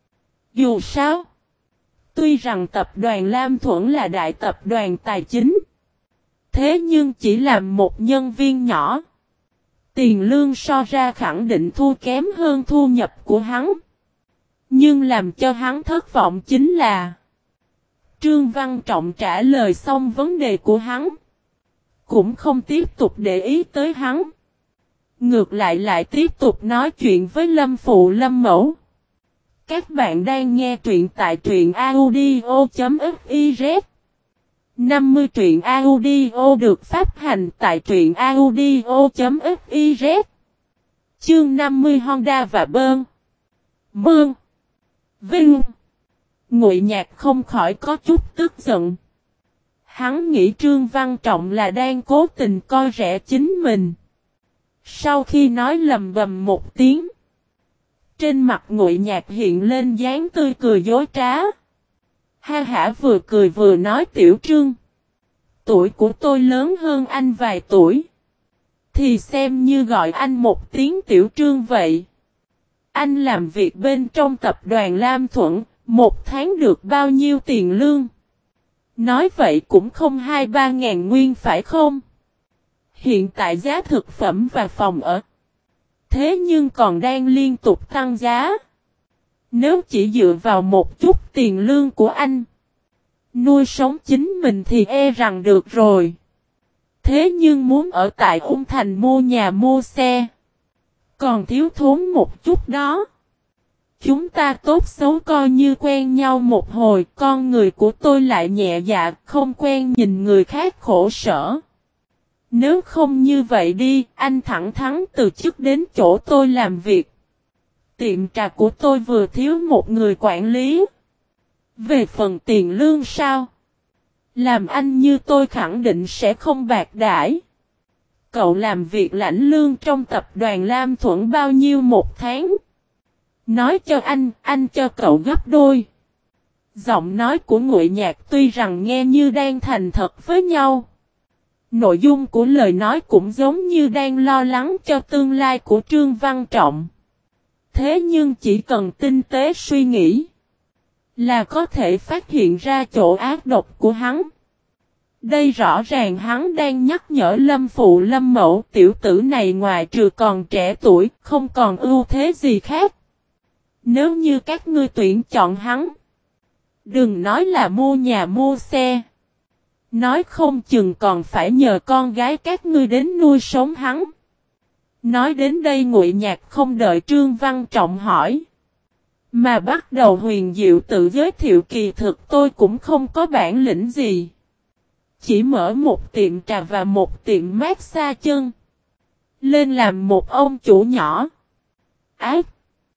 Speaker 1: Dù sao, tuy rằng tập đoàn Lam Thuẫn là đại tập đoàn tài chính. Thế nhưng chỉ làm một nhân viên nhỏ. Tiền lương so ra khẳng định thua kém hơn thu nhập của hắn. Nhưng làm cho hắn thất vọng chính là Trương Văn Trọng trả lời xong vấn đề của hắn. Cũng không tiếp tục để ý tới hắn. Ngược lại lại tiếp tục nói chuyện với Lâm Phụ Lâm Mẫu. Các bạn đang nghe truyện tại truyện audio.fiz. năm mươi truyện audio được phát hành tại truyện audio.fiz. Chương năm mươi Honda và Bơn. Mương. Vinh. Ngụy Nhạc không khỏi có chút tức giận. Hắn nghĩ Trương Văn Trọng là đang cố tình coi rẻ chính mình. Sau khi nói lầm bầm một tiếng, trên mặt Ngụy Nhạc hiện lên dáng tươi cười dối trá. Ha hả vừa cười vừa nói Tiểu Trương. Tuổi của tôi lớn hơn anh vài tuổi. Thì xem như gọi anh một tiếng Tiểu Trương vậy. Anh làm việc bên trong tập đoàn Lam Thuẫn, một tháng được bao nhiêu tiền lương? Nói vậy cũng không hai ba ngàn nguyên phải không? Hiện tại giá thực phẩm và phòng ở. Thế nhưng còn đang liên tục tăng giá. Nếu chỉ dựa vào một chút tiền lương của anh, nuôi sống chính mình thì e rằng được rồi. Thế nhưng muốn ở tại Ung Thành mua nhà mua xe, còn thiếu thốn một chút đó. Chúng ta tốt xấu coi như quen nhau một hồi, con người của tôi lại nhẹ dạ, không quen nhìn người khác khổ sở. Nếu không như vậy đi, anh thẳng thắn từ chức đến chỗ tôi làm việc. Tiệm trà của tôi vừa thiếu một người quản lý. Về phần tiền lương sao? Làm anh như tôi khẳng định sẽ không bạc đãi. Cậu làm việc lãnh lương trong tập đoàn Lam Thuận bao nhiêu một tháng? Nói cho anh, anh cho cậu gấp đôi. Giọng nói của Ngụy Nhạc tuy rằng nghe như đang thành thật với nhau. Nội dung của lời nói cũng giống như đang lo lắng cho tương lai của Trương Văn Trọng. Thế nhưng chỉ cần tinh tế suy nghĩ là có thể phát hiện ra chỗ ác độc của hắn. Đây rõ ràng hắn đang nhắc nhở Lâm Phụ Lâm Mẫu tiểu tử này ngoài trừ còn trẻ tuổi không còn ưu thế gì khác. Nếu như các ngươi tuyển chọn hắn, đừng nói là mua nhà mua xe. Nói không chừng còn phải nhờ con gái các ngươi đến nuôi sống hắn. Nói đến đây Ngụy Nhạc không đợi Trương Văn Trọng hỏi, mà bắt đầu huyền diệu tự giới thiệu kỳ thực tôi cũng không có bản lĩnh gì. Chỉ mở một tiệm trà và một tiệm massage chân. Lên làm một ông chủ nhỏ. Ác!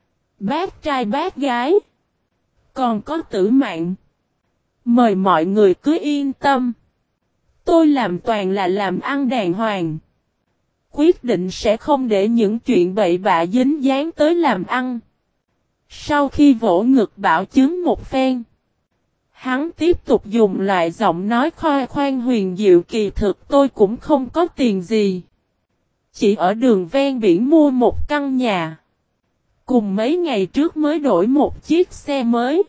Speaker 1: Bác trai bác gái. Còn có Tử Mạn. Mời mọi người cứ yên tâm. Tôi làm toàn là làm ăn đàng hoàng. Quyết định sẽ không để những chuyện bậy bạ dính dáng tới làm ăn. Sau khi vỗ ngực bảo chứng một phen, hắn tiếp tục dùng loại giọng nói khoe khoang huyền diệu kỳ thực tôi cũng không có tiền gì. Chỉ ở đường ven biển mua một căn nhà. Cùng mấy ngày trước mới đổi một chiếc xe mới.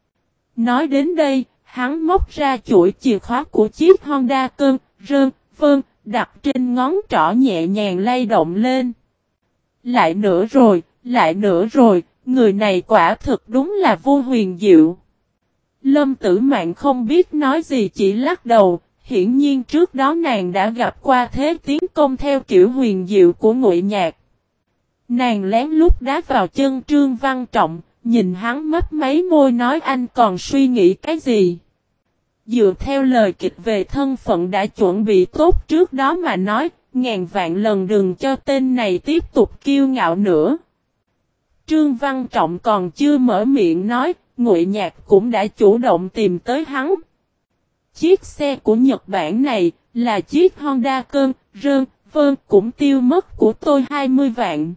Speaker 1: Nói đến đây, hắn móc ra chuỗi chìa khóa của chiếc Honda cơn, rơn, vơn, đặt trên ngón trỏ nhẹ nhàng lay động lên. Lại nữa rồi, lại nữa rồi, người này quả thực đúng là vô huyền diệu. Lâm Tử Mạn không biết nói gì chỉ lắc đầu, hiển nhiên trước đó nàng đã gặp qua thế tiến công theo kiểu huyền diệu của Ngụy Nhạc. Nàng lén lút đá vào chân Trương Văn Trọng, nhìn hắn mấp máy môi nói anh còn suy nghĩ cái gì. Dựa theo lời kịch về thân phận đã chuẩn bị tốt trước đó mà nói, ngàn vạn lần đừng cho tên này tiếp tục kiêu ngạo nữa. Trương Văn Trọng còn chưa mở miệng nói, Ngụy Nhạc cũng đã chủ động tìm tới hắn. Chiếc xe của Nhật Bản này là chiếc Honda cơn, rơn, vơn cũng tiêu mất của tôi hai mươi vạn.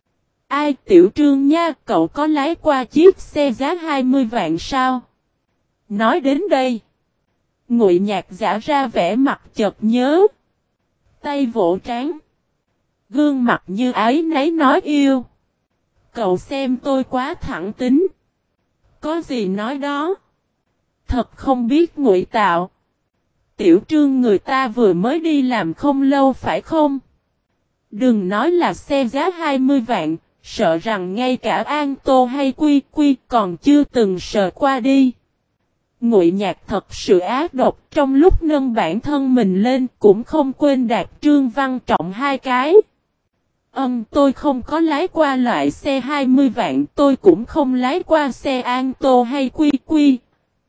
Speaker 1: Ai Tiểu Trương nha, cậu có lái qua chiếc xe giá hai mươi vạn sao? Nói đến đây, Ngụy Nhạc giả ra vẻ mặt chợt nhớ. Tay vỗ trán. Gương mặt như ái nấy nói yêu. Cậu xem tôi quá thẳng tính. Có gì nói đó. Thật không biết ngụy tạo. Tiểu Trương người ta vừa mới đi làm không lâu phải không? Đừng nói là xe giá hai mươi vạn. Sợ rằng ngay cả An Tô hay Quy Quy còn chưa từng sờ qua đi. Ngụy Nhạc thật sự ác độc, trong lúc nâng bản thân mình lên cũng không quên đạp Trương Văn Trọng hai cái. Ừm, tôi không có lái qua loại xe hai mươi vạn, tôi cũng không lái qua xe An Tô hay Quy Quy.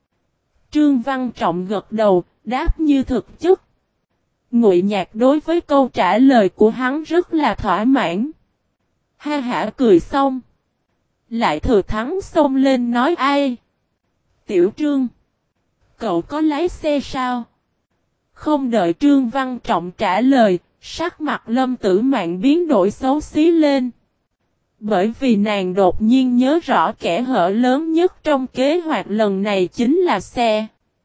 Speaker 1: Trương Văn Trọng gật đầu, đáp như thực chất. Ngụy Nhạc đối với câu trả lời của hắn rất là thỏa mãn. Ha hả cười xong. Lại thừa thắng xông lên nói ai? Tiểu Trương. Cậu có lái xe sao? Không đợi Trương Văn Trọng trả lời, sắc mặt Lâm Tử Mạn biến đổi xấu xí lên. Bởi vì nàng đột nhiên nhớ rõ kẻ hở lớn nhất trong kế hoạch lần này chính là xe.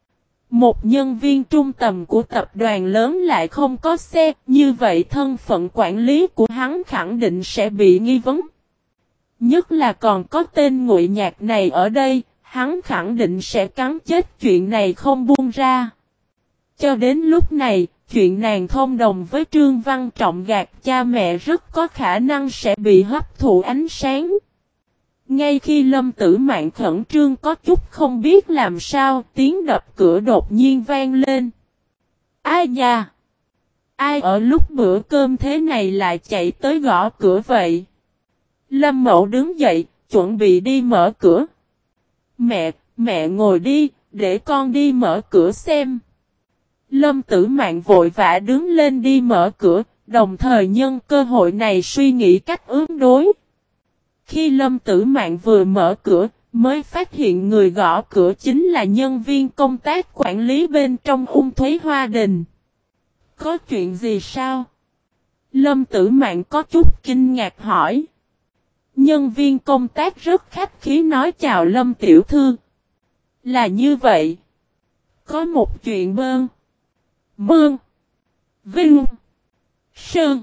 Speaker 1: Một nhân viên trung tầm của tập đoàn lớn lại không có xe, như vậy thân phận quản lý của hắn khẳng định sẽ bị nghi vấn. Nhất là còn có tên Ngụy Nhạc này ở đây, hắn khẳng định sẽ cắn chết chuyện này không buông ra. Cho đến lúc này, chuyện nàng thông đồng với Trương Văn Trọng gạt cha mẹ rất có khả năng sẽ bị hấp thụ ánh sáng. Ngay khi Lâm Tử Mạn khẩn trương có chút không biết làm sao, tiếng đập cửa đột nhiên vang lên. Ai nha? Ai ở lúc bữa cơm thế này lại chạy tới gõ cửa vậy? Lâm Mậu đứng dậy, chuẩn bị đi mở cửa. Mẹ, mẹ ngồi đi, để con đi mở cửa xem. Lâm Tử Mạn vội vã đứng lên đi mở cửa, đồng thời nhân cơ hội này suy nghĩ cách ứng đối. Khi Lâm Tử Mạn vừa mở cửa, mới phát hiện người gõ cửa chính là nhân viên công tác quản lý bên trong Ung Thúy Hoa Đình. Có chuyện gì sao? Lâm Tử Mạn có chút kinh ngạc hỏi. Nhân viên công tác rất khách khí nói chào Lâm tiểu thư. Là như vậy. Có một chuyện bơn. Mương. Vinh. Sơn.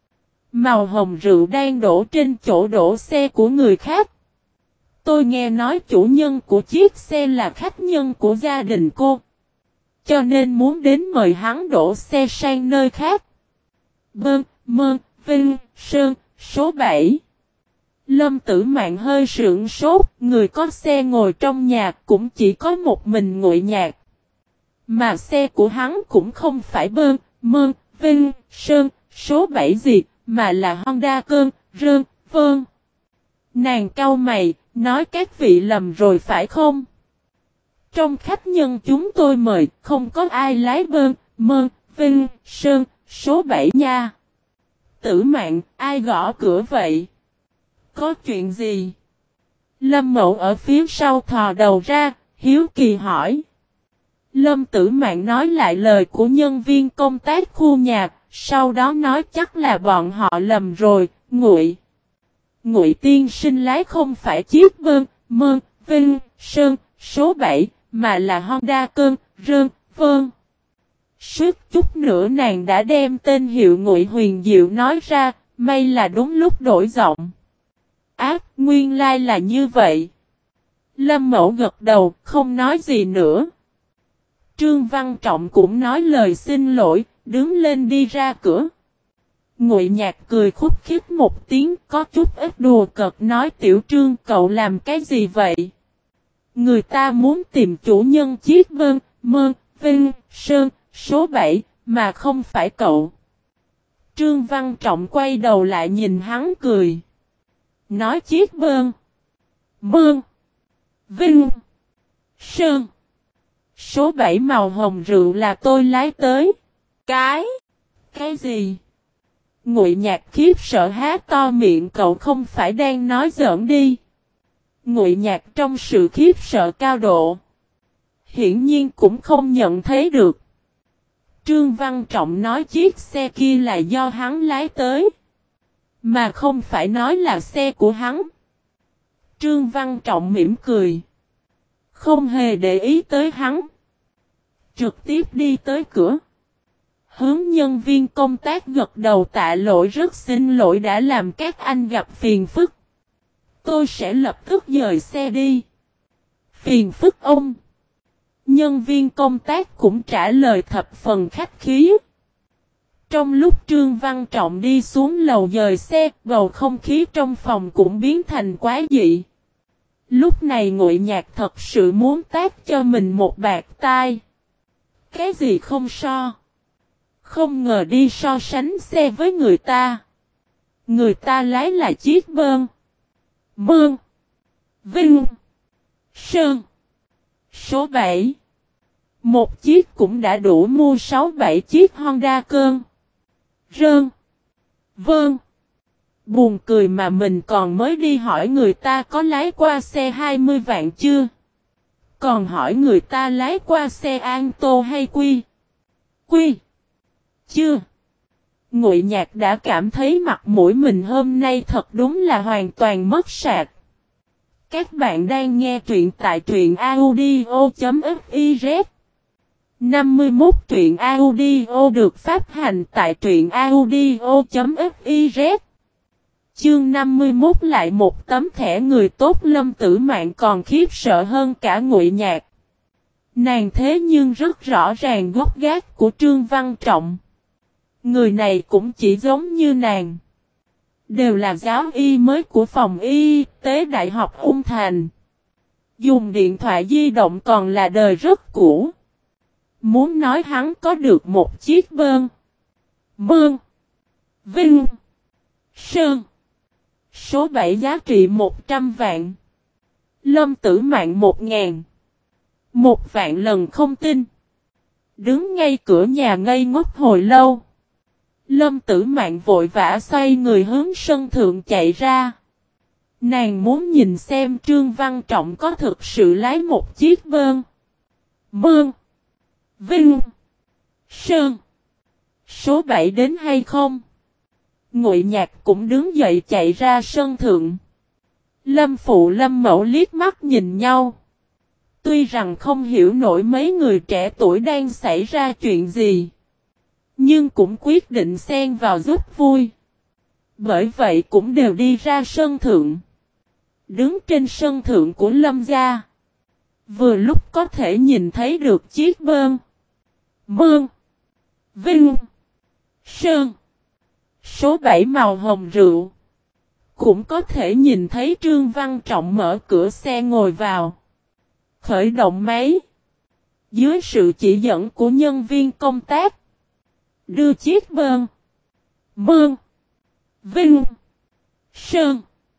Speaker 1: Màu hồng rượu đang đổ trên chỗ đổ xe của người khác. Tôi nghe nói chủ nhân của chiếc xe là khách nhân của gia đình cô. Cho nên muốn đến mời hắn đổ xe sang nơi khác. Bơn, Mơn, Vinh, Sơn, số bảy. Lâm Tử Mạn hơi sượng sốt, người có xe ngồi trong nhà cũng chỉ có một mình Ngụy Nhạc. Mà xe của hắn cũng không phải Bơn, Mơn, Vinh, Sơn, số bảy gì, mà là Honda Cơn, Rơn, Vơn. Nàng cau mày, nói các vị lầm rồi phải không? Trong khách nhân chúng tôi mời, không có ai lái Bơn, Mơn, Vinh, Sơn, số bảy nha. Tử Mạn, ai gõ cửa vậy? Có chuyện gì? Lâm Mậu ở phía sau thò đầu ra, hiếu kỳ hỏi. Lâm Tử Mạn nói lại lời của nhân viên công tác khu nhà, sau đó nói chắc là bọn họ lầm rồi, Ngụy. Ngụy tiên sinh lái không phải chiếc Bơn, Mơn, Vinh, Sơn, số bảy, mà là Honda Cơn, Rơn, Vơn. Suốt chút nữa nàng đã đem tên hiệu Ngụy Huyền Diệu nói ra, may là đúng lúc đổi giọng. Ác, nguyên lai là như vậy. Lâm Mẫu gật đầu, không nói gì nữa. Trương Văn Trọng cũng nói lời xin lỗi, đứng lên đi ra cửa. Ngụy Nhạc cười khúc khích một tiếng, có chút ít đùa cợt nói Tiểu Trương cậu làm cái gì vậy? Người ta muốn tìm chủ nhân chiếc Bơn, Mơn, Vinh, Sơn, số bảy, mà không phải cậu. Trương Văn Trọng quay đầu lại nhìn hắn cười. Nói chiếc Bơn, Mơn, Vinh, Sơn, số bảy màu hồng rượu là tôi lái tới. Cái? Cái gì? Ngụy Nhạc khiếp sợ há to miệng, cậu không phải đang nói giỡn đi. Ngụy Nhạc trong sự khiếp sợ cao độ, hiển nhiên cũng không nhận thấy được. Trương Văn Trọng nói chiếc xe kia là do hắn lái tới, mà không phải nói là xe của hắn. Trương Văn Trọng mỉm cười, không hề để ý tới hắn, trực tiếp đi tới cửa. Hướng nhân viên công tác gật đầu tạ lỗi, rất xin lỗi đã làm các anh gặp phiền phức. Tôi sẽ lập tức dời xe đi. Phiền phức ông. Nhân viên công tác cũng trả lời thập phần khách khí. Trong lúc Trương Văn Trọng đi xuống lầu dời xe, bầu không khí trong phòng cũng biến thành quái dị. Lúc này Ngụy Nhạc thật sự muốn tát cho mình một bạt tai. Cái gì không so? Không ngờ đi so sánh xe với người ta. Người ta lái là chiếc Bơn, Mơn, Vinh, Sơn, số bảy. Một chiếc cũng đã đủ mua sáu bảy chiếc Honda Cơn, Rơn, Vơn. Buồn cười mà mình còn mới đi hỏi người ta có lái qua xe hai mươi vạn chưa. Còn hỏi người ta lái qua xe An Tô hay Quy. Quy. Chưa. Ngụy Nhạc đã cảm thấy mặt mũi mình hôm nay thật đúng là hoàn toàn mất sạch. Các bạn đang nghe truyện tại truyện audio.fiz. năm mươi mốt truyện audio được phát hành tại truyện audio.fiz. Chương năm mươi mốt lại một tấm thẻ người tốt. Lâm Tử Mạn còn khiếp sợ hơn cả Ngụy Nhạc. Nàng thế nhưng rất rõ ràng gốc gác của Trương Văn Trọng. Người này cũng chỉ giống như nàng. Đều là giáo y mới của phòng y tế Đại học Ung Thành. Dùng điện thoại di động còn là đời rất cũ. Muốn nói hắn có được một chiếc Bơn, Mơn, Vinh, Sơn, số bảy giá trị một trăm vạn. Lâm Tử Mạn một ngàn. Một vạn lần không tin. Đứng ngay cửa nhà ngây ngốc hồi lâu. Lâm Tử Mạn vội vã xoay người hướng sân thượng chạy ra. Nàng muốn nhìn xem Trương Văn Trọng có thực sự lái một chiếc bơn. Mương. Vinh. Sơn. Số bảy đến hay không? Ngụy Nhạc cũng đứng dậy chạy ra sân thượng. Lâm Phụ Lâm Mẫu liếc mắt nhìn nhau. Tuy rằng không hiểu nổi mấy người trẻ tuổi đang xảy ra chuyện gì, nhưng cũng quyết định xen vào giúp vui. Bởi vậy cũng đều đi ra sân thượng. Đứng trên sân thượng của Lâm gia, vừa lúc có thể nhìn thấy được chiếc bơn. Mương. Vinh. Sơn. Số bảy màu hồng rượu. Cũng có thể nhìn thấy Trương Văn Trọng mở cửa xe ngồi vào. Khởi động máy. Dưới sự chỉ dẫn của nhân viên công tác, đưa chiếc bơn. Mương. Vinh. Sơn.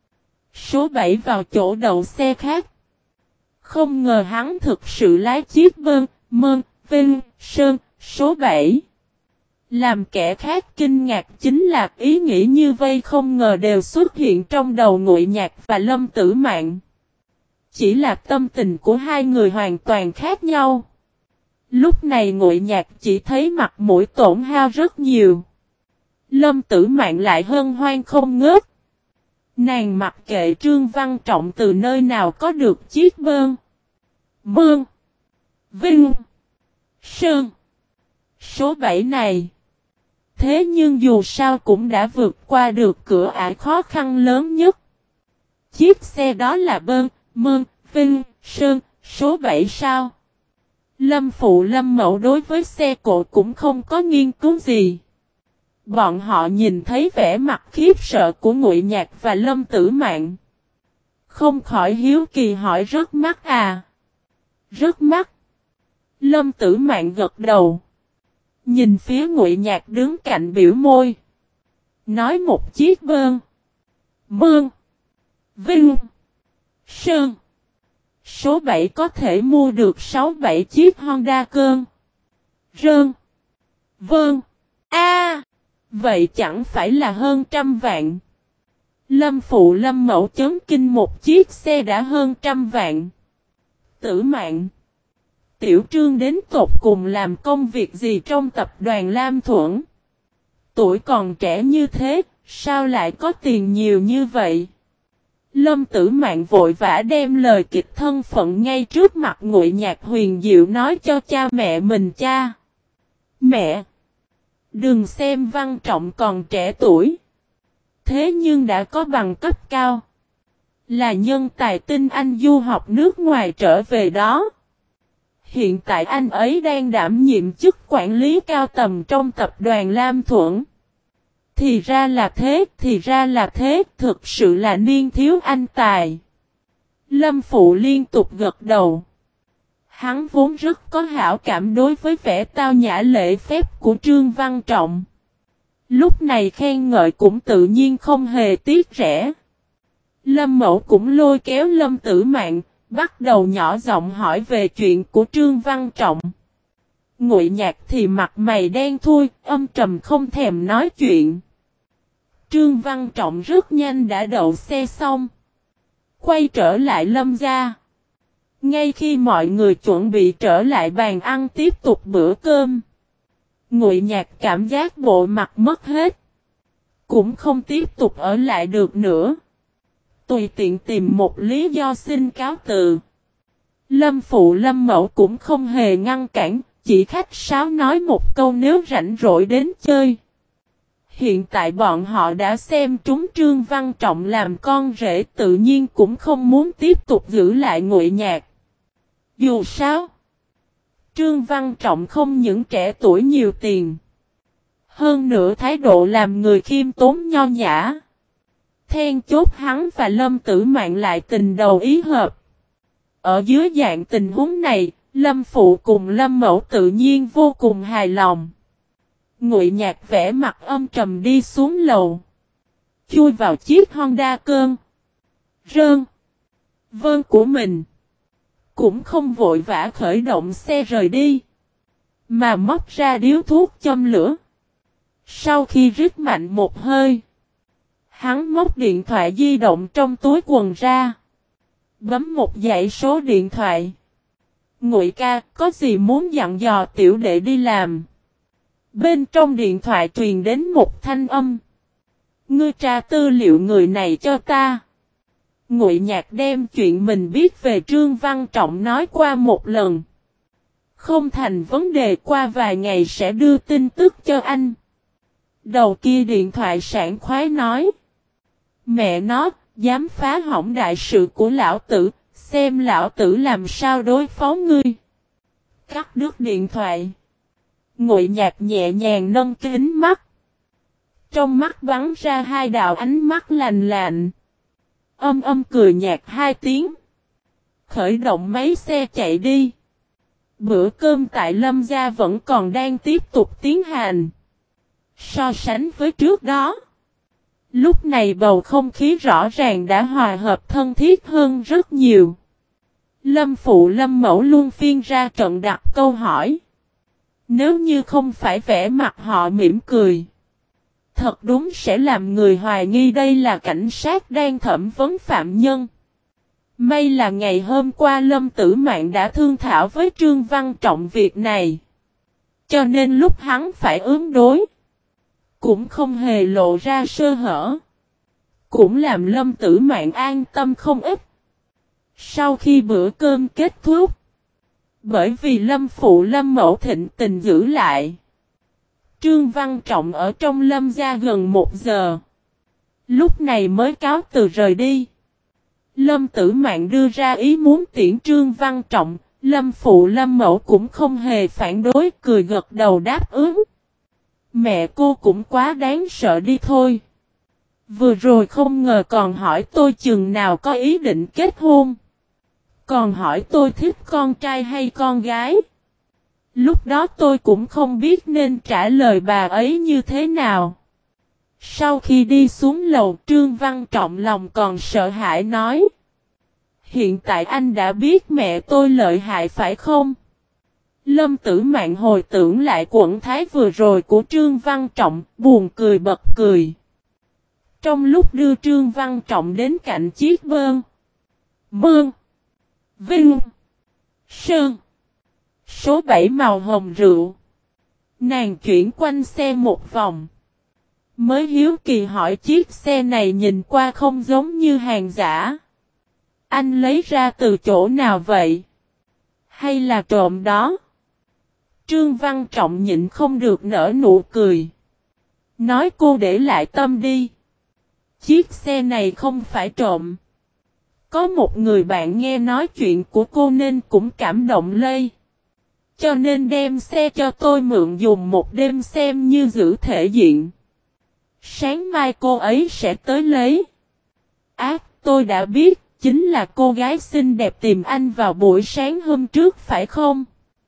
Speaker 1: Số bảy vào chỗ đậu xe khác. Không ngờ hắn thực sự lái chiếc bơn. Mương. Vinh. Sơn. Số bảy. Làm kẻ khác kinh ngạc chính là ý nghĩ như vây không ngờ đều xuất hiện trong đầu Ngụy Nhạc và Lâm Tử Mạn. Chỉ là tâm tình của hai người hoàn toàn khác nhau. Lúc này Ngụy Nhạc chỉ thấy mặt mũi tổn hao rất nhiều. Lâm Tử Mạn lại hân hoan không ngớt. Nàng mặc kệ Trương Văn Trọng từ nơi nào có được chiếc bơn. Mương. Vinh. Sơn. Số bảy này. Thế nhưng dù sao cũng đã vượt qua được cửa ải khó khăn lớn nhất. Chiếc xe đó là bơn, mương, vinh, sơn, số bảy sao? Lâm Phụ Lâm Mẫu đối với xe cộ cũng không có nghiên cứu gì. Bọn họ nhìn thấy vẻ mặt khiếp sợ của Ngụy Nhạc và Lâm Tử Mạn. Không khỏi hiếu kỳ hỏi rất mắc à? Rất mắc. Lâm Tử Mạn gật đầu. Nhìn phía Ngụy Nhạc đứng cạnh biểu môi. Nói một chiếc bơn. Mương. Vinh. Sơn. Số bảy có thể mua được sáu bảy chiếc Honda Cơn. Rơn. Vâng. A. À, vậy chẳng phải là hơn trăm vạn. Lâm Phụ Lâm Mẫu chấn kinh một chiếc xe đã hơn trăm vạn. Tử Mạn. Tiểu Trương đến tột cùng làm công việc gì trong tập đoàn Lam Thuẫn? Tuổi còn trẻ như thế, sao lại có tiền nhiều như vậy? Lâm Tử Mạn vội vã đem lời kịch thân phận ngay trước mặt Ngụy Nhạc huyền diệu nói cho cha mẹ mình. Cha! Mẹ! Đừng xem Văn Trọng còn trẻ tuổi. Thế nhưng đã có bằng cấp cao. Là nhân tài tinh anh du học nước ngoài trở về đó. Hiện tại anh ấy đang đảm nhiệm chức quản lý cao tầm trong tập đoàn Lam Thuẫn. Thì ra là thế, thì ra là thế, thực sự là niên thiếu anh tài. Lâm Phụ liên tục gật đầu. Hắn vốn rất có hảo cảm đối với vẻ tao nhã lễ phép của Trương Văn Trọng. Lúc này khen ngợi cũng tự nhiên không hề tiếc rẻ. Lâm Mẫu cũng lôi kéo Lâm Tử Mạn, bắt đầu nhỏ giọng hỏi về chuyện của Trương Văn Trọng. Ngụy Nhạc thì mặt mày đen thui, âm trầm không thèm nói chuyện. Trương Văn Trọng rất nhanh đã đậu xe xong. Quay trở lại Lâm gia. Ngay khi mọi người chuẩn bị trở lại bàn ăn tiếp tục bữa cơm, Ngụy Nhạc cảm giác bộ mặt mất hết. Cũng không tiếp tục ở lại được nữa. Tùy tiện tìm một lý do xin cáo từ. Lâm Phụ Lâm Mẫu cũng không hề ngăn cản, chỉ khách sáo nói một câu nếu rảnh rỗi đến chơi. Hiện tại bọn họ đã xem trúng Trương Văn Trọng làm con rể, tự nhiên cũng không muốn tiếp tục giữ lại Ngụy Nhạc. Dù sao, Trương Văn Trọng không những trẻ tuổi nhiều tiền, hơn nữa thái độ làm người khiêm tốn nho nhã. Then chốt hắn và Lâm Tử Mạn lại tình đầu ý hợp. Ở dưới dạng tình huống này, Lâm Phụ cùng Lâm Mẫu tự nhiên vô cùng hài lòng. Ngụy Nhạc vẻ mặt âm trầm đi xuống lầu. Chui vào chiếc Honda Cơn. Rơn. Vâng của mình. Cũng không vội vã khởi động xe rời đi. Mà móc ra điếu thuốc châm lửa. Sau khi rít mạnh một hơi, Hắn móc điện thoại di động trong túi quần ra. Bấm một dãy số điện thoại. Ngụy ca, có gì muốn dặn dò tiểu đệ đi làm? Bên trong điện thoại truyền đến một thanh âm. Ngươi tra tư liệu người này cho ta. Ngụy Nhạc đem chuyện mình biết về Trương Văn Trọng nói qua một lần. Không thành vấn đề, qua vài ngày sẽ đưa tin tức cho anh. Đầu kia điện thoại sảng khoái nói. Mẹ nó, dám phá hỏng đại sự của lão tử, xem lão tử làm sao đối phó ngươi. Cắt đứt điện thoại. Ngụy Nhạc nhẹ nhàng nâng kính mắt. Trong mắt bắn ra hai đạo ánh mắt lạnh lạnh. Âm âm cười nhạt hai tiếng. Khởi động máy xe chạy đi. Bữa cơm tại Lâm gia vẫn còn đang tiếp tục tiến hành. So sánh với trước đó, lúc này bầu không khí rõ ràng đã hòa hợp thân thiết hơn rất nhiều. Lâm phụ Lâm mẫu luôn phiên ra trận đặt câu hỏi. Nếu như không phải vẻ mặt họ mỉm cười, thật đúng sẽ làm người hoài nghi đây là cảnh sát đang thẩm vấn phạm nhân. May là ngày hôm qua Lâm Tử Mạn đã thương thảo với Trương Văn Trọng việc này. Cho nên lúc hắn phải ứng đối, cũng không hề lộ ra sơ hở. Cũng làm Lâm Tử Mạn an tâm không ít. Sau khi bữa cơm kết thúc, bởi vì Lâm phụ Lâm mẫu thịnh tình giữ lại, Trương Văn Trọng ở trong Lâm gia gần một giờ. Lúc này mới cáo từ rời đi. Lâm Tử Mạn đưa ra ý muốn tiễn Trương Văn Trọng, Lâm phụ Lâm mẫu cũng không hề phản đối, cười gật đầu đáp ứng. Mẹ cô cũng quá đáng sợ đi thôi. Vừa rồi không ngờ còn hỏi tôi chừng nào có ý định kết hôn. Còn hỏi tôi thích con trai hay con gái. Lúc đó tôi cũng không biết nên trả lời bà ấy như thế nào. Sau khi đi xuống lầu, Trương Văn Trọng lòng còn sợ hãi nói. Hiện tại anh đã biết mẹ tôi lợi hại phải không? Lâm Tử Mạn hồi tưởng lại quẩn thái vừa rồi của Trương Văn Trọng, buồn cười bật cười. Trong lúc đưa Trương Văn Trọng đến cạnh chiếc bơn, Mương, Vinh, Sơn, số bảy màu hồng rượu, nàng chuyển quanh xe một vòng. Mới hiếu kỳ hỏi chiếc xe này nhìn qua không giống như hàng giả. Anh lấy ra từ chỗ nào vậy? Hay là trộm đó? Trương Văn Trọng nhịn không được nở nụ cười. Nói cô để lại tâm đi. Chiếc xe này không phải trộm. Có một người bạn nghe nói chuyện của cô nên cũng cảm động lây. Cho nên đem xe cho tôi mượn dùng một đêm xem như giữ thể diện. Sáng mai cô ấy sẽ tới lấy. Ác, tôi đã biết, chính là cô gái xinh đẹp tìm anh vào buổi sáng hôm trước phải không?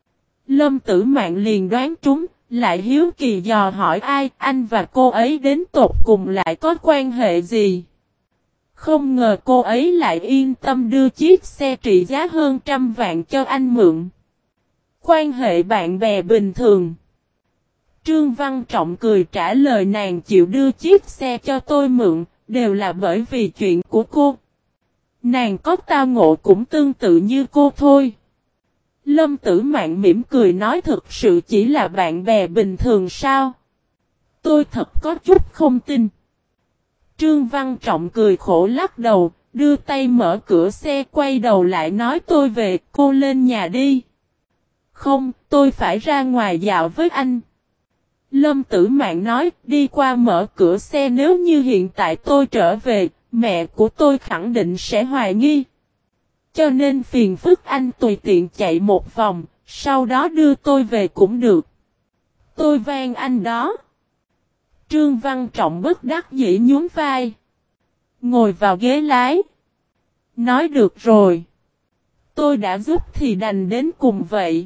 Speaker 1: Lâm Tử Mạn liền đoán trúng, lại hiếu kỳ dò hỏi ai, anh và cô ấy đến tột cùng lại có quan hệ gì? Không ngờ cô ấy lại yên tâm đưa chiếc xe trị giá hơn trăm vạn cho anh mượn. Quan hệ bạn bè bình thường. Trương Văn Trọng cười trả lời nàng chịu đưa chiếc xe cho tôi mượn, đều là bởi vì chuyện của cô. Nàng có tao ngộ cũng tương tự như cô thôi. Lâm Tử Mạn mỉm cười nói thực sự chỉ là bạn bè bình thường sao? Tôi thật có chút không tin. Trương Văn Trọng cười khổ lắc đầu, đưa tay mở cửa xe quay đầu lại nói tôi về, cô lên nhà đi. Không, tôi phải ra ngoài dạo với anh. Lâm Tử Mạn nói, đi qua mở cửa xe, nếu như hiện tại tôi trở về, mẹ của tôi khẳng định sẽ hoài nghi. Cho nên phiền phức anh tùy tiện chạy một vòng, sau đó đưa tôi về cũng được. Tôi van anh đó. Trương Văn Trọng bất đắc dĩ nhún vai. Ngồi vào ghế lái. Nói được rồi. Tôi đã giúp thì đành đến cùng vậy.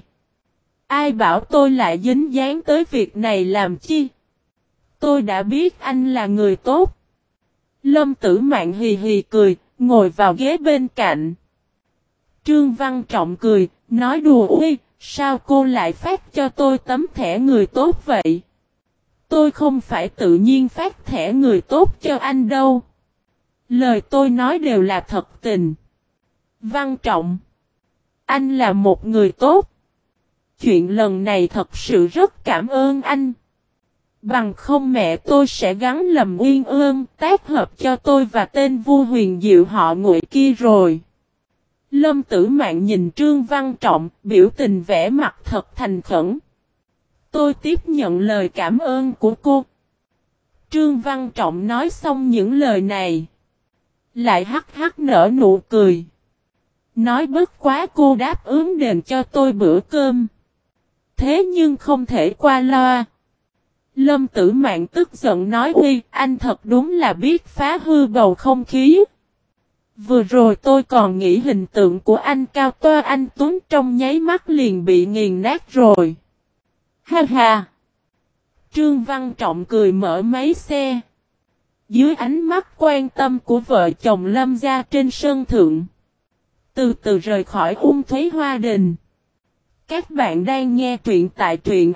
Speaker 1: Ai bảo tôi lại dính dáng tới việc này làm chi? Tôi đã biết anh là người tốt. Lâm Tử Mạn hì hì cười, ngồi vào ghế bên cạnh. Trương Văn Trọng cười, nói đùa uy, sao cô lại phát cho tôi tấm thẻ người tốt vậy? Tôi không phải tự nhiên phát thẻ người tốt cho anh đâu. Lời tôi nói đều là thật tình. Văn Trọng, anh là một người tốt. Chuyện lần này thật sự rất cảm ơn anh. Bằng không mẹ tôi sẽ gắn lầm Uyên Ương tác hợp cho tôi và tên Vu Huyền Diệu họ Ngụy kia rồi. Lâm Tử Mạn nhìn Trương Văn Trọng, biểu tình vẻ mặt thật thành khẩn. Tôi tiếp nhận lời cảm ơn của cô. Trương Văn Trọng nói xong những lời này, lại hắc hắc nở nụ cười. Nói bất quá cô đáp ứng đền cho tôi bữa cơm. Thế nhưng không thể qua loa. Lâm Tử Mạn tức giận nói uy, anh thật đúng là biết phá hư bầu không khí. Vừa rồi tôi còn nghĩ hình tượng của anh cao to anh Tuấn trong nháy mắt liền bị nghiền nát rồi. Ha ha! Trương Văn Trọng cười mở máy xe. Dưới ánh mắt quan tâm của vợ chồng Lâm gia trên sân thượng, từ từ rời khỏi Ung Thúy Hoa Đình. Các bạn đang nghe truyện tại truyện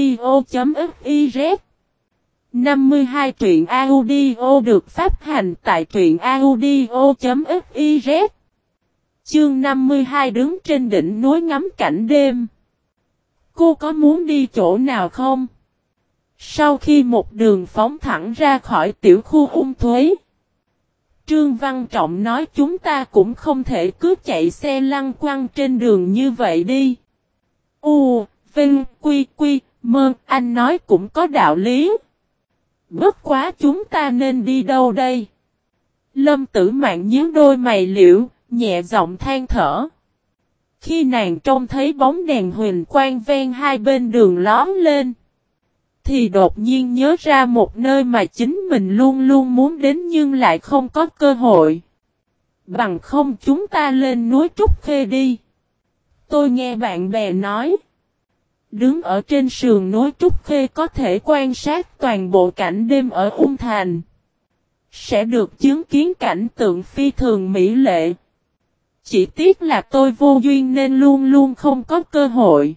Speaker 1: audio.fiz. năm mươi hai truyện audio được phát hành tại truyện audio.fiz. Chương năm mươi hai đứng trên đỉnh núi ngắm cảnh đêm. Cô có muốn đi chỗ nào không? Sau khi một đường phóng thẳng ra khỏi tiểu khu Ung Thúy, Trương Văn Trọng nói chúng ta cũng không thể cứ chạy xe lăng quăng trên đường như vậy đi. U, Vinh, Quy, Quy, Mơ, anh nói cũng có đạo lý. Bất quá chúng ta nên đi đâu đây? Lâm Tử Mạn nhíu đôi mày liễu, nhẹ giọng than thở. Khi nàng trông thấy bóng đèn huỳnh quang ven hai bên đường lóm lên, thì đột nhiên nhớ ra một nơi mà chính mình luôn luôn muốn đến nhưng lại không có cơ hội. Bằng không chúng ta lên núi Trúc Khê đi. Tôi nghe bạn bè nói, đứng ở trên sườn núi Trúc Khê có thể quan sát toàn bộ cảnh đêm ở Ung Thành. Sẽ được chứng kiến cảnh tượng phi thường mỹ lệ. Chỉ tiếc là tôi vô duyên nên luôn luôn không có cơ hội.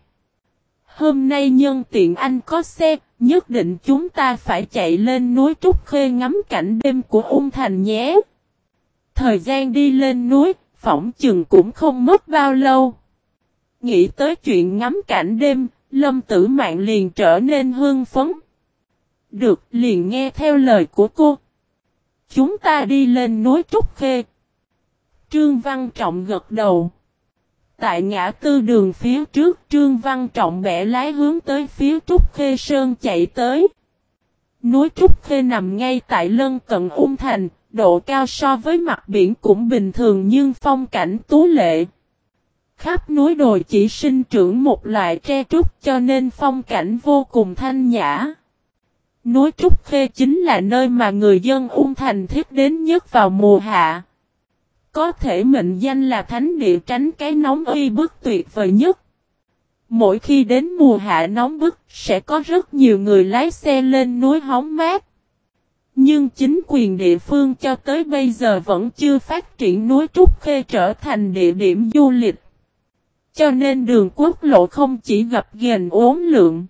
Speaker 1: Hôm nay nhân tiện anh có xe, nhất định chúng ta phải chạy lên núi Trúc Khê ngắm cảnh đêm của Ung Thành nhé. Thời gian đi lên núi, phỏng chừng cũng không mất bao lâu. Nghĩ tới chuyện ngắm cảnh đêm, Lâm Tử Mạn liền trở nên hưng phấn. Được, liền nghe theo lời của cô. Chúng ta đi lên núi Trúc Khê. Trương Văn Trọng gật đầu. Tại ngã tư đường phía trước, Trương Văn Trọng bẻ lái hướng tới phía Trúc Khê Sơn chạy tới. Núi Trúc Khê nằm ngay tại lân cận Ung Thành, độ cao so với mặt biển cũng bình thường nhưng phong cảnh tú lệ. Khắp núi đồi chỉ sinh trưởng một loại tre trúc cho nên phong cảnh vô cùng thanh nhã. Núi Trúc Khê chính là nơi mà người dân Ung Thành thích đến nhất vào mùa hạ. Có thể mệnh danh là thánh địa tránh cái nóng uy bức tuyệt vời nhất. Mỗi khi đến mùa hạ nóng bức, sẽ có rất nhiều người lái xe lên núi hóng mát. Nhưng chính quyền địa phương cho tới bây giờ vẫn chưa phát triển núi Trúc Khê trở thành địa điểm du lịch. Cho nên đường quốc lộ không chỉ gặp ghềnh uốn lượn.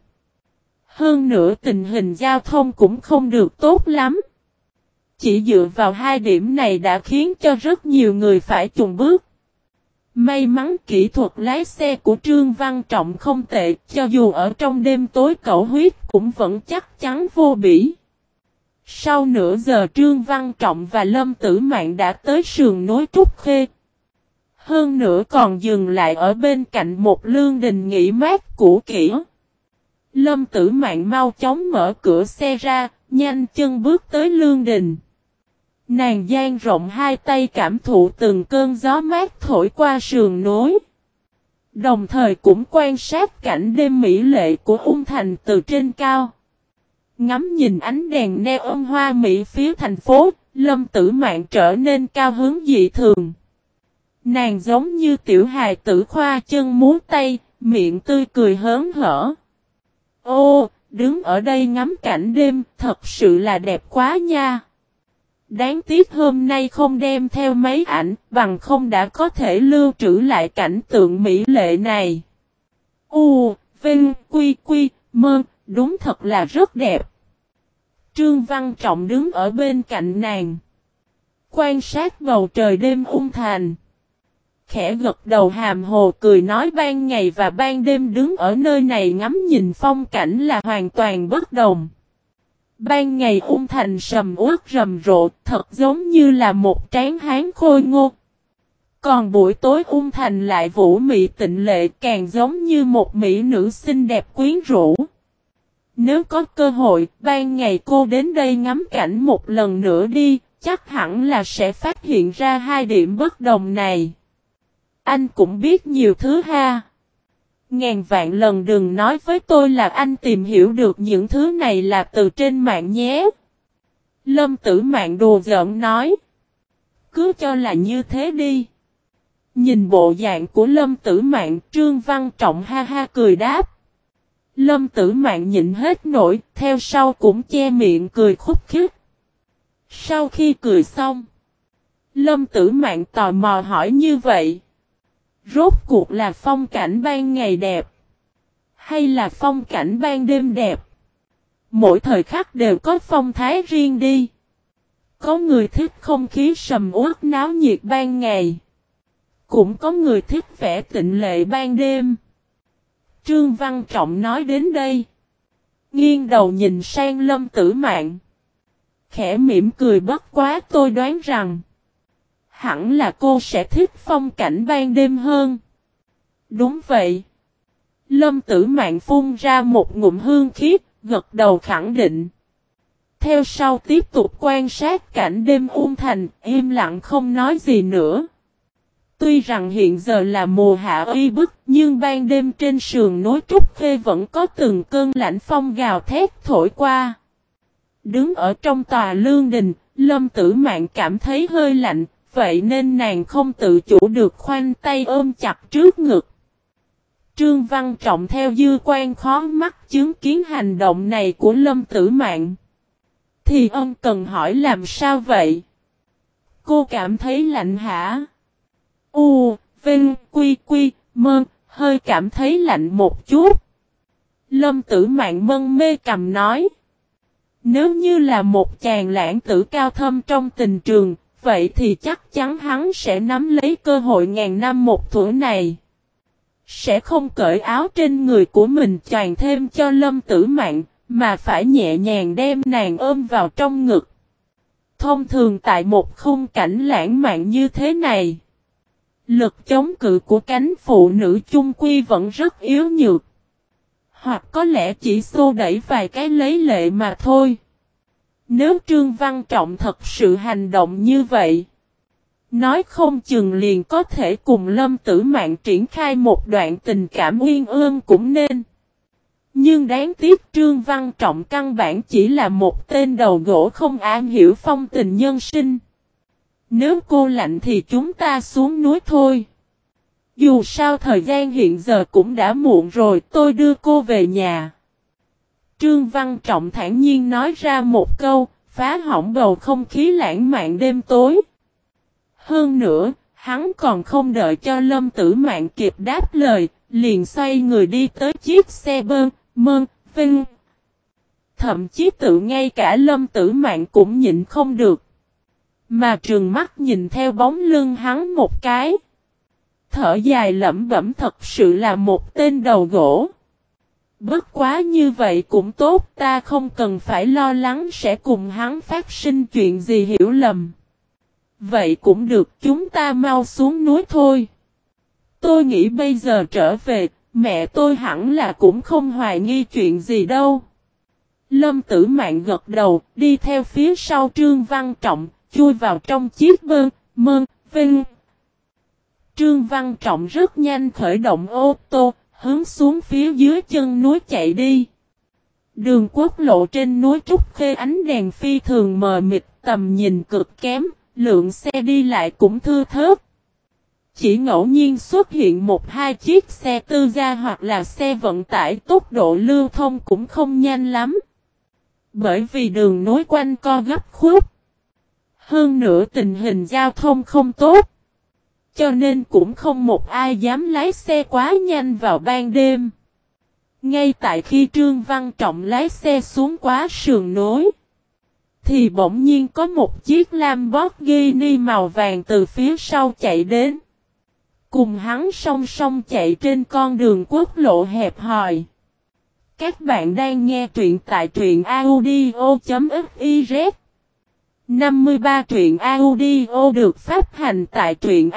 Speaker 1: Hơn nữa tình hình giao thông cũng không được tốt lắm. Chỉ dựa vào hai điểm này đã khiến cho rất nhiều người phải chùn bước. May mắn kỹ thuật lái xe của Trương Văn Trọng không tệ, cho dù ở trong đêm tối cẩu huyết cũng vẫn chắc chắn vô bỉ. Sau nửa giờ Trương Văn Trọng và Lâm Tử Mạn đã tới sườn núi Trúc Khê. Hơn nữa còn dừng lại ở bên cạnh một lương đình nghỉ mát cũ kỹ. Lâm Tử Mạn mau chóng mở cửa xe ra, nhanh chân bước tới lương đình. Nàng dang rộng hai tay cảm thụ từng cơn gió mát thổi qua sườn núi. Đồng thời cũng quan sát cảnh đêm mỹ lệ của Ung Thành từ trên cao. Ngắm nhìn ánh đèn neon hoa mỹ phía thành phố, Lâm Tử Mạn trở nên cao hứng dị thường. Nàng giống như tiểu hài tử khoa chân múa tay, miệng tươi cười hớn hở. Ô, đứng ở đây ngắm cảnh đêm, thật sự là đẹp quá nha. Đáng tiếc hôm nay không đem theo máy ảnh, bằng không đã có thể lưu trữ lại cảnh tượng mỹ lệ này. U, Vinh, Quy, Quy, Mơ, đúng thật là rất đẹp. Trương Văn Trọng đứng ở bên cạnh nàng, quan sát bầu trời đêm ung thành. Khẽ gật đầu hàm hồ cười nói ban ngày và ban đêm đứng ở nơi này ngắm nhìn phong cảnh là hoàn toàn bất đồng. Ban ngày ung thành sầm uất rầm rộ, thật giống như là một tráng hán khôi ngô. Còn buổi tối ung thành lại vũ mị tịnh lệ, càng giống như một mỹ nữ xinh đẹp quyến rũ. Nếu có cơ hội, ban ngày cô đến đây ngắm cảnh một lần nữa đi, chắc hẳn là sẽ phát hiện ra hai điểm bất đồng này. Anh cũng biết nhiều thứ ha. Ngàn vạn lần đừng nói với tôi là anh tìm hiểu được những thứ này là từ trên mạng nhé. Lâm Tử Mạn đùa giỡn nói. Cứ cho là như thế đi. Nhìn bộ dạng của Lâm Tử Mạn, Trương Văn Trọng ha ha cười đáp. Lâm Tử Mạn nhịn hết nổi, theo sau cũng che miệng cười khúc khích. Sau khi cười xong, Lâm Tử Mạn tò mò hỏi như vậy. Rốt cuộc là phong cảnh ban ngày đẹp, hay là phong cảnh ban đêm đẹp? Mỗi thời khắc đều có phong thái riêng đi. Có người thích không khí sầm uất náo nhiệt ban ngày, cũng có người thích vẻ tịnh lệ ban đêm. Trương Văn Trọng nói đến đây, nghiêng đầu nhìn sang Lâm Tử Mạn, khẽ mỉm cười bất quá tôi đoán rằng hẳn là cô sẽ thích phong cảnh ban đêm hơn. Đúng vậy. Lâm Tử Mạn phun ra một ngụm hương khiết, gật đầu khẳng định. Theo sau tiếp tục quan sát cảnh đêm ung thành, im lặng không nói gì nữa. Tuy rằng hiện giờ là mùa hạ uy bức, nhưng ban đêm trên sườn núi Trúc Khê vẫn có từng cơn lạnh phong gào thét thổi qua. Đứng ở trong tòa lương đình, Lâm Tử Mạn cảm thấy hơi lạnh, vậy nên nàng không tự chủ được khoanh tay ôm chặt trước ngực. Trương Văn Trọng theo dư quan khó mắt chứng kiến hành động này của Lâm Tử Mạn. Thì ông cần hỏi làm sao vậy? Cô cảm thấy lạnh hả? U, Vinh, Quy, Quy, Mơ, hơi cảm thấy lạnh một chút. Lâm Tử Mạn mân mê cầm nói. Nếu như là một chàng lãng tử cao thâm trong tình trường, vậy thì chắc chắn hắn sẽ nắm lấy cơ hội ngàn năm một thủa này. Sẽ không cởi áo trên người của mình choàng thêm cho Lâm Tử Mạn, mà phải nhẹ nhàng đem nàng ôm vào trong ngực. Thông thường tại một khung cảnh lãng mạn như thế này, lực chống cự của cánh phụ nữ chung quy vẫn rất yếu nhược. Hoặc có lẽ chỉ xô đẩy vài cái lấy lệ mà thôi. Nếu Trương Văn Trọng thật sự hành động như vậy, nói không chừng liền có thể cùng Lâm Tử Mạn triển khai một đoạn tình cảm uyên ương cũng nên. Nhưng đáng tiếc Trương Văn Trọng căn bản chỉ là một tên đầu gỗ không am hiểu phong tình nhân sinh. Nếu cô lạnh thì chúng ta xuống núi thôi. Dù sao thời gian hiện giờ cũng đã muộn rồi, tôi đưa cô về nhà. Trương Văn Trọng thản nhiên nói ra một câu, phá hỏng bầu không khí lãng mạn đêm tối. Hơn nữa, hắn còn không đợi cho Lâm Tử Mạn kịp đáp lời, liền xoay người đi tới chiếc xe bơn, mơn, vinh. Thậm chí tự ngay cả Lâm Tử Mạn cũng nhịn không được, mà trừng mắt nhìn theo bóng lưng hắn một cái. Thở dài lẩm bẩm thật sự là một tên đầu gỗ. Bất quá như vậy cũng tốt, ta không cần phải lo lắng sẽ cùng hắn phát sinh chuyện gì hiểu lầm. Vậy cũng được, chúng ta mau xuống núi thôi. Tôi nghĩ bây giờ trở về, mẹ tôi hẳn là cũng không hoài nghi chuyện gì đâu. Lâm Tử Mạn gật đầu, đi theo phía sau Trương Văn Trọng, chui vào trong chiếc bơn, mơn, vinh. Trương Văn Trọng rất nhanh khởi động ô tô, hướng xuống phía dưới chân núi chạy đi. Đường quốc lộ trên núi Trúc Khê ánh đèn phi thường mờ mịt, tầm nhìn cực kém, lượng xe đi lại cũng thưa thớt. Chỉ ngẫu nhiên xuất hiện một hai chiếc xe tư gia hoặc là xe vận tải, tốc độ lưu thông cũng không nhanh lắm. Bởi vì đường nối quanh co gấp khúc. Hơn nữa tình hình giao thông không tốt, cho nên cũng không một ai dám lái xe quá nhanh vào ban đêm. Ngay tại khi Trương Văn Trọng lái xe xuống quá sườn núi, thì bỗng nhiên có một chiếc Lamborghini màu vàng từ phía sau chạy đến. Cùng hắn song song chạy trên con đường quốc lộ hẹp hòi. Các bạn đang nghe truyện tại truyện audio.fiz. năm mươi ba truyện audio được phát hành tại truyện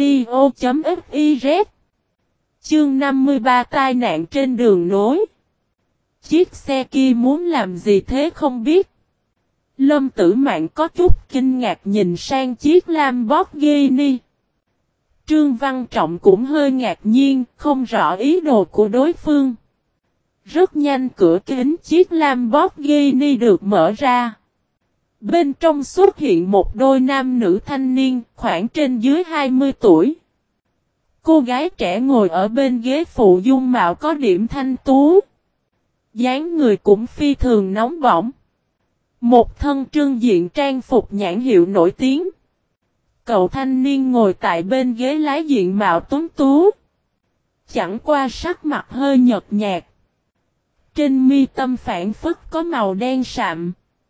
Speaker 1: audio.fiz. Chương năm mươi ba tai nạn trên đường nối. Chiếc xe kia muốn làm gì thế không biết. Lâm Tử Mạn có chút kinh ngạc nhìn sang chiếc Lamborghini. Trương Văn Trọng cũng hơi ngạc nhiên, không rõ ý đồ của đối phương. Rất nhanh cửa kính chiếc Lamborghini được mở ra. Bên trong xuất hiện một đôi nam nữ thanh niên, khoảng trên dưới hai mươi tuổi. Cô gái trẻ ngồi ở bên ghế phụ dung mạo có điểm thanh tú. Dáng người cũng phi thường nóng bỏng. Một thân trưng diện trang phục nhãn hiệu nổi tiếng. Cậu thanh niên ngồi tại bên ghế lái diện mạo tuấn tú. Chẳng qua sắc mặt hơi nhợt nhạt. Trên mi tâm phản phất có màu đen sạm.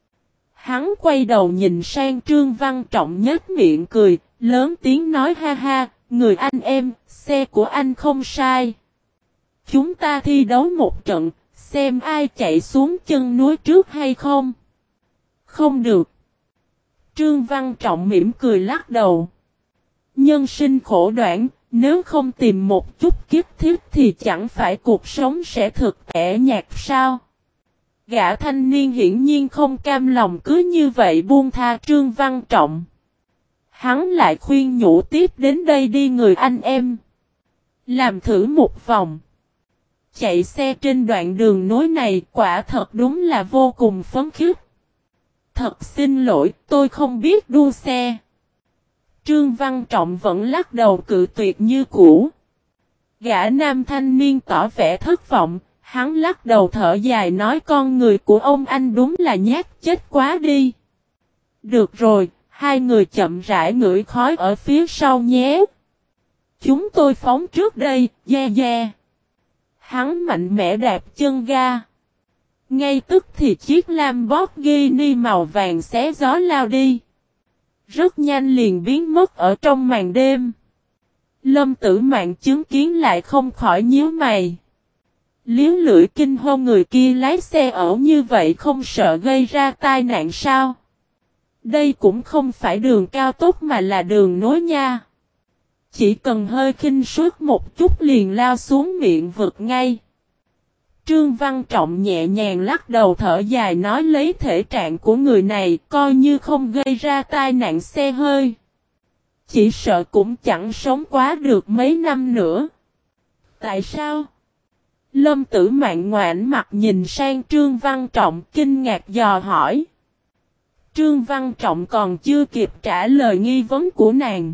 Speaker 1: Hắn quay đầu nhìn sang Trương Văn Trọng nhếch miệng cười, lớn tiếng nói ha ha, người anh em, xe của anh không sai. Chúng ta thi đấu một trận, xem ai chạy xuống chân núi trước hay không. Không được. Trương Văn Trọng mỉm cười lắc đầu. Nhân sinh khổ đoạn, nếu không tìm một chút kiếp thiết thì chẳng phải cuộc sống sẽ thực tẻ nhạt sao. Gã thanh niên hiển nhiên không cam lòng cứ như vậy buông tha Trương Văn Trọng. Hắn lại khuyên nhủ tiếp đến đây đi người anh em. Làm thử một vòng. Chạy xe trên đoạn đường nối này quả thật đúng là vô cùng phấn khích. Thật xin lỗi, tôi không biết đua xe. Trương Văn Trọng vẫn lắc đầu cự tuyệt như cũ. Gã nam thanh niên tỏ vẻ thất vọng, hắn lắc đầu thở dài nói con người của ông anh đúng là nhát chết quá đi. Được rồi, hai người chậm rãi ngửi khói ở phía sau nhé. Chúng tôi phóng trước đây, yeah yeah. Hắn mạnh mẽ đạp chân ga. Ngay tức thì chiếc Lamborghini màu vàng xé gió lao đi. Rất nhanh liền biến mất ở trong màn đêm. Lâm Tử Mạn chứng kiến lại không khỏi nhíu mày. Liếu lưỡi kinh hô người kia lái xe ẩu như vậy không sợ gây ra tai nạn sao? Đây cũng không phải đường cao tốc mà là đường nối nha. Chỉ cần hơi khinh suất một chút liền lao xuống miệng vực ngay. Trương Văn Trọng nhẹ nhàng lắc đầu thở dài nói lấy thể trạng của người này coi như không gây ra tai nạn xe hơi. Chỉ sợ cũng chẳng sống quá được mấy năm nữa. Tại sao? Lâm Tử Mạn ngoảnh mặt nhìn sang Trương Văn Trọng kinh ngạc dò hỏi. Trương Văn Trọng còn chưa kịp trả lời nghi vấn của nàng.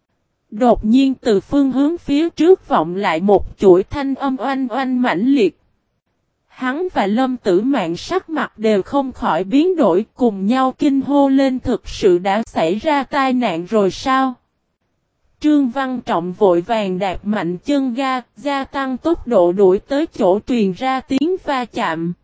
Speaker 1: Đột nhiên từ phương hướng phía trước vọng lại một chuỗi thanh âm oanh oanh mãnh liệt. Hắn và Lâm Tử Mạn sắc mặt đều không khỏi biến đổi cùng nhau kinh hô lên thực sự đã xảy ra tai nạn rồi sao? Trương Văn Trọng vội vàng đạp mạnh chân ga, gia tăng tốc độ đuổi tới chỗ truyền ra tiếng va chạm.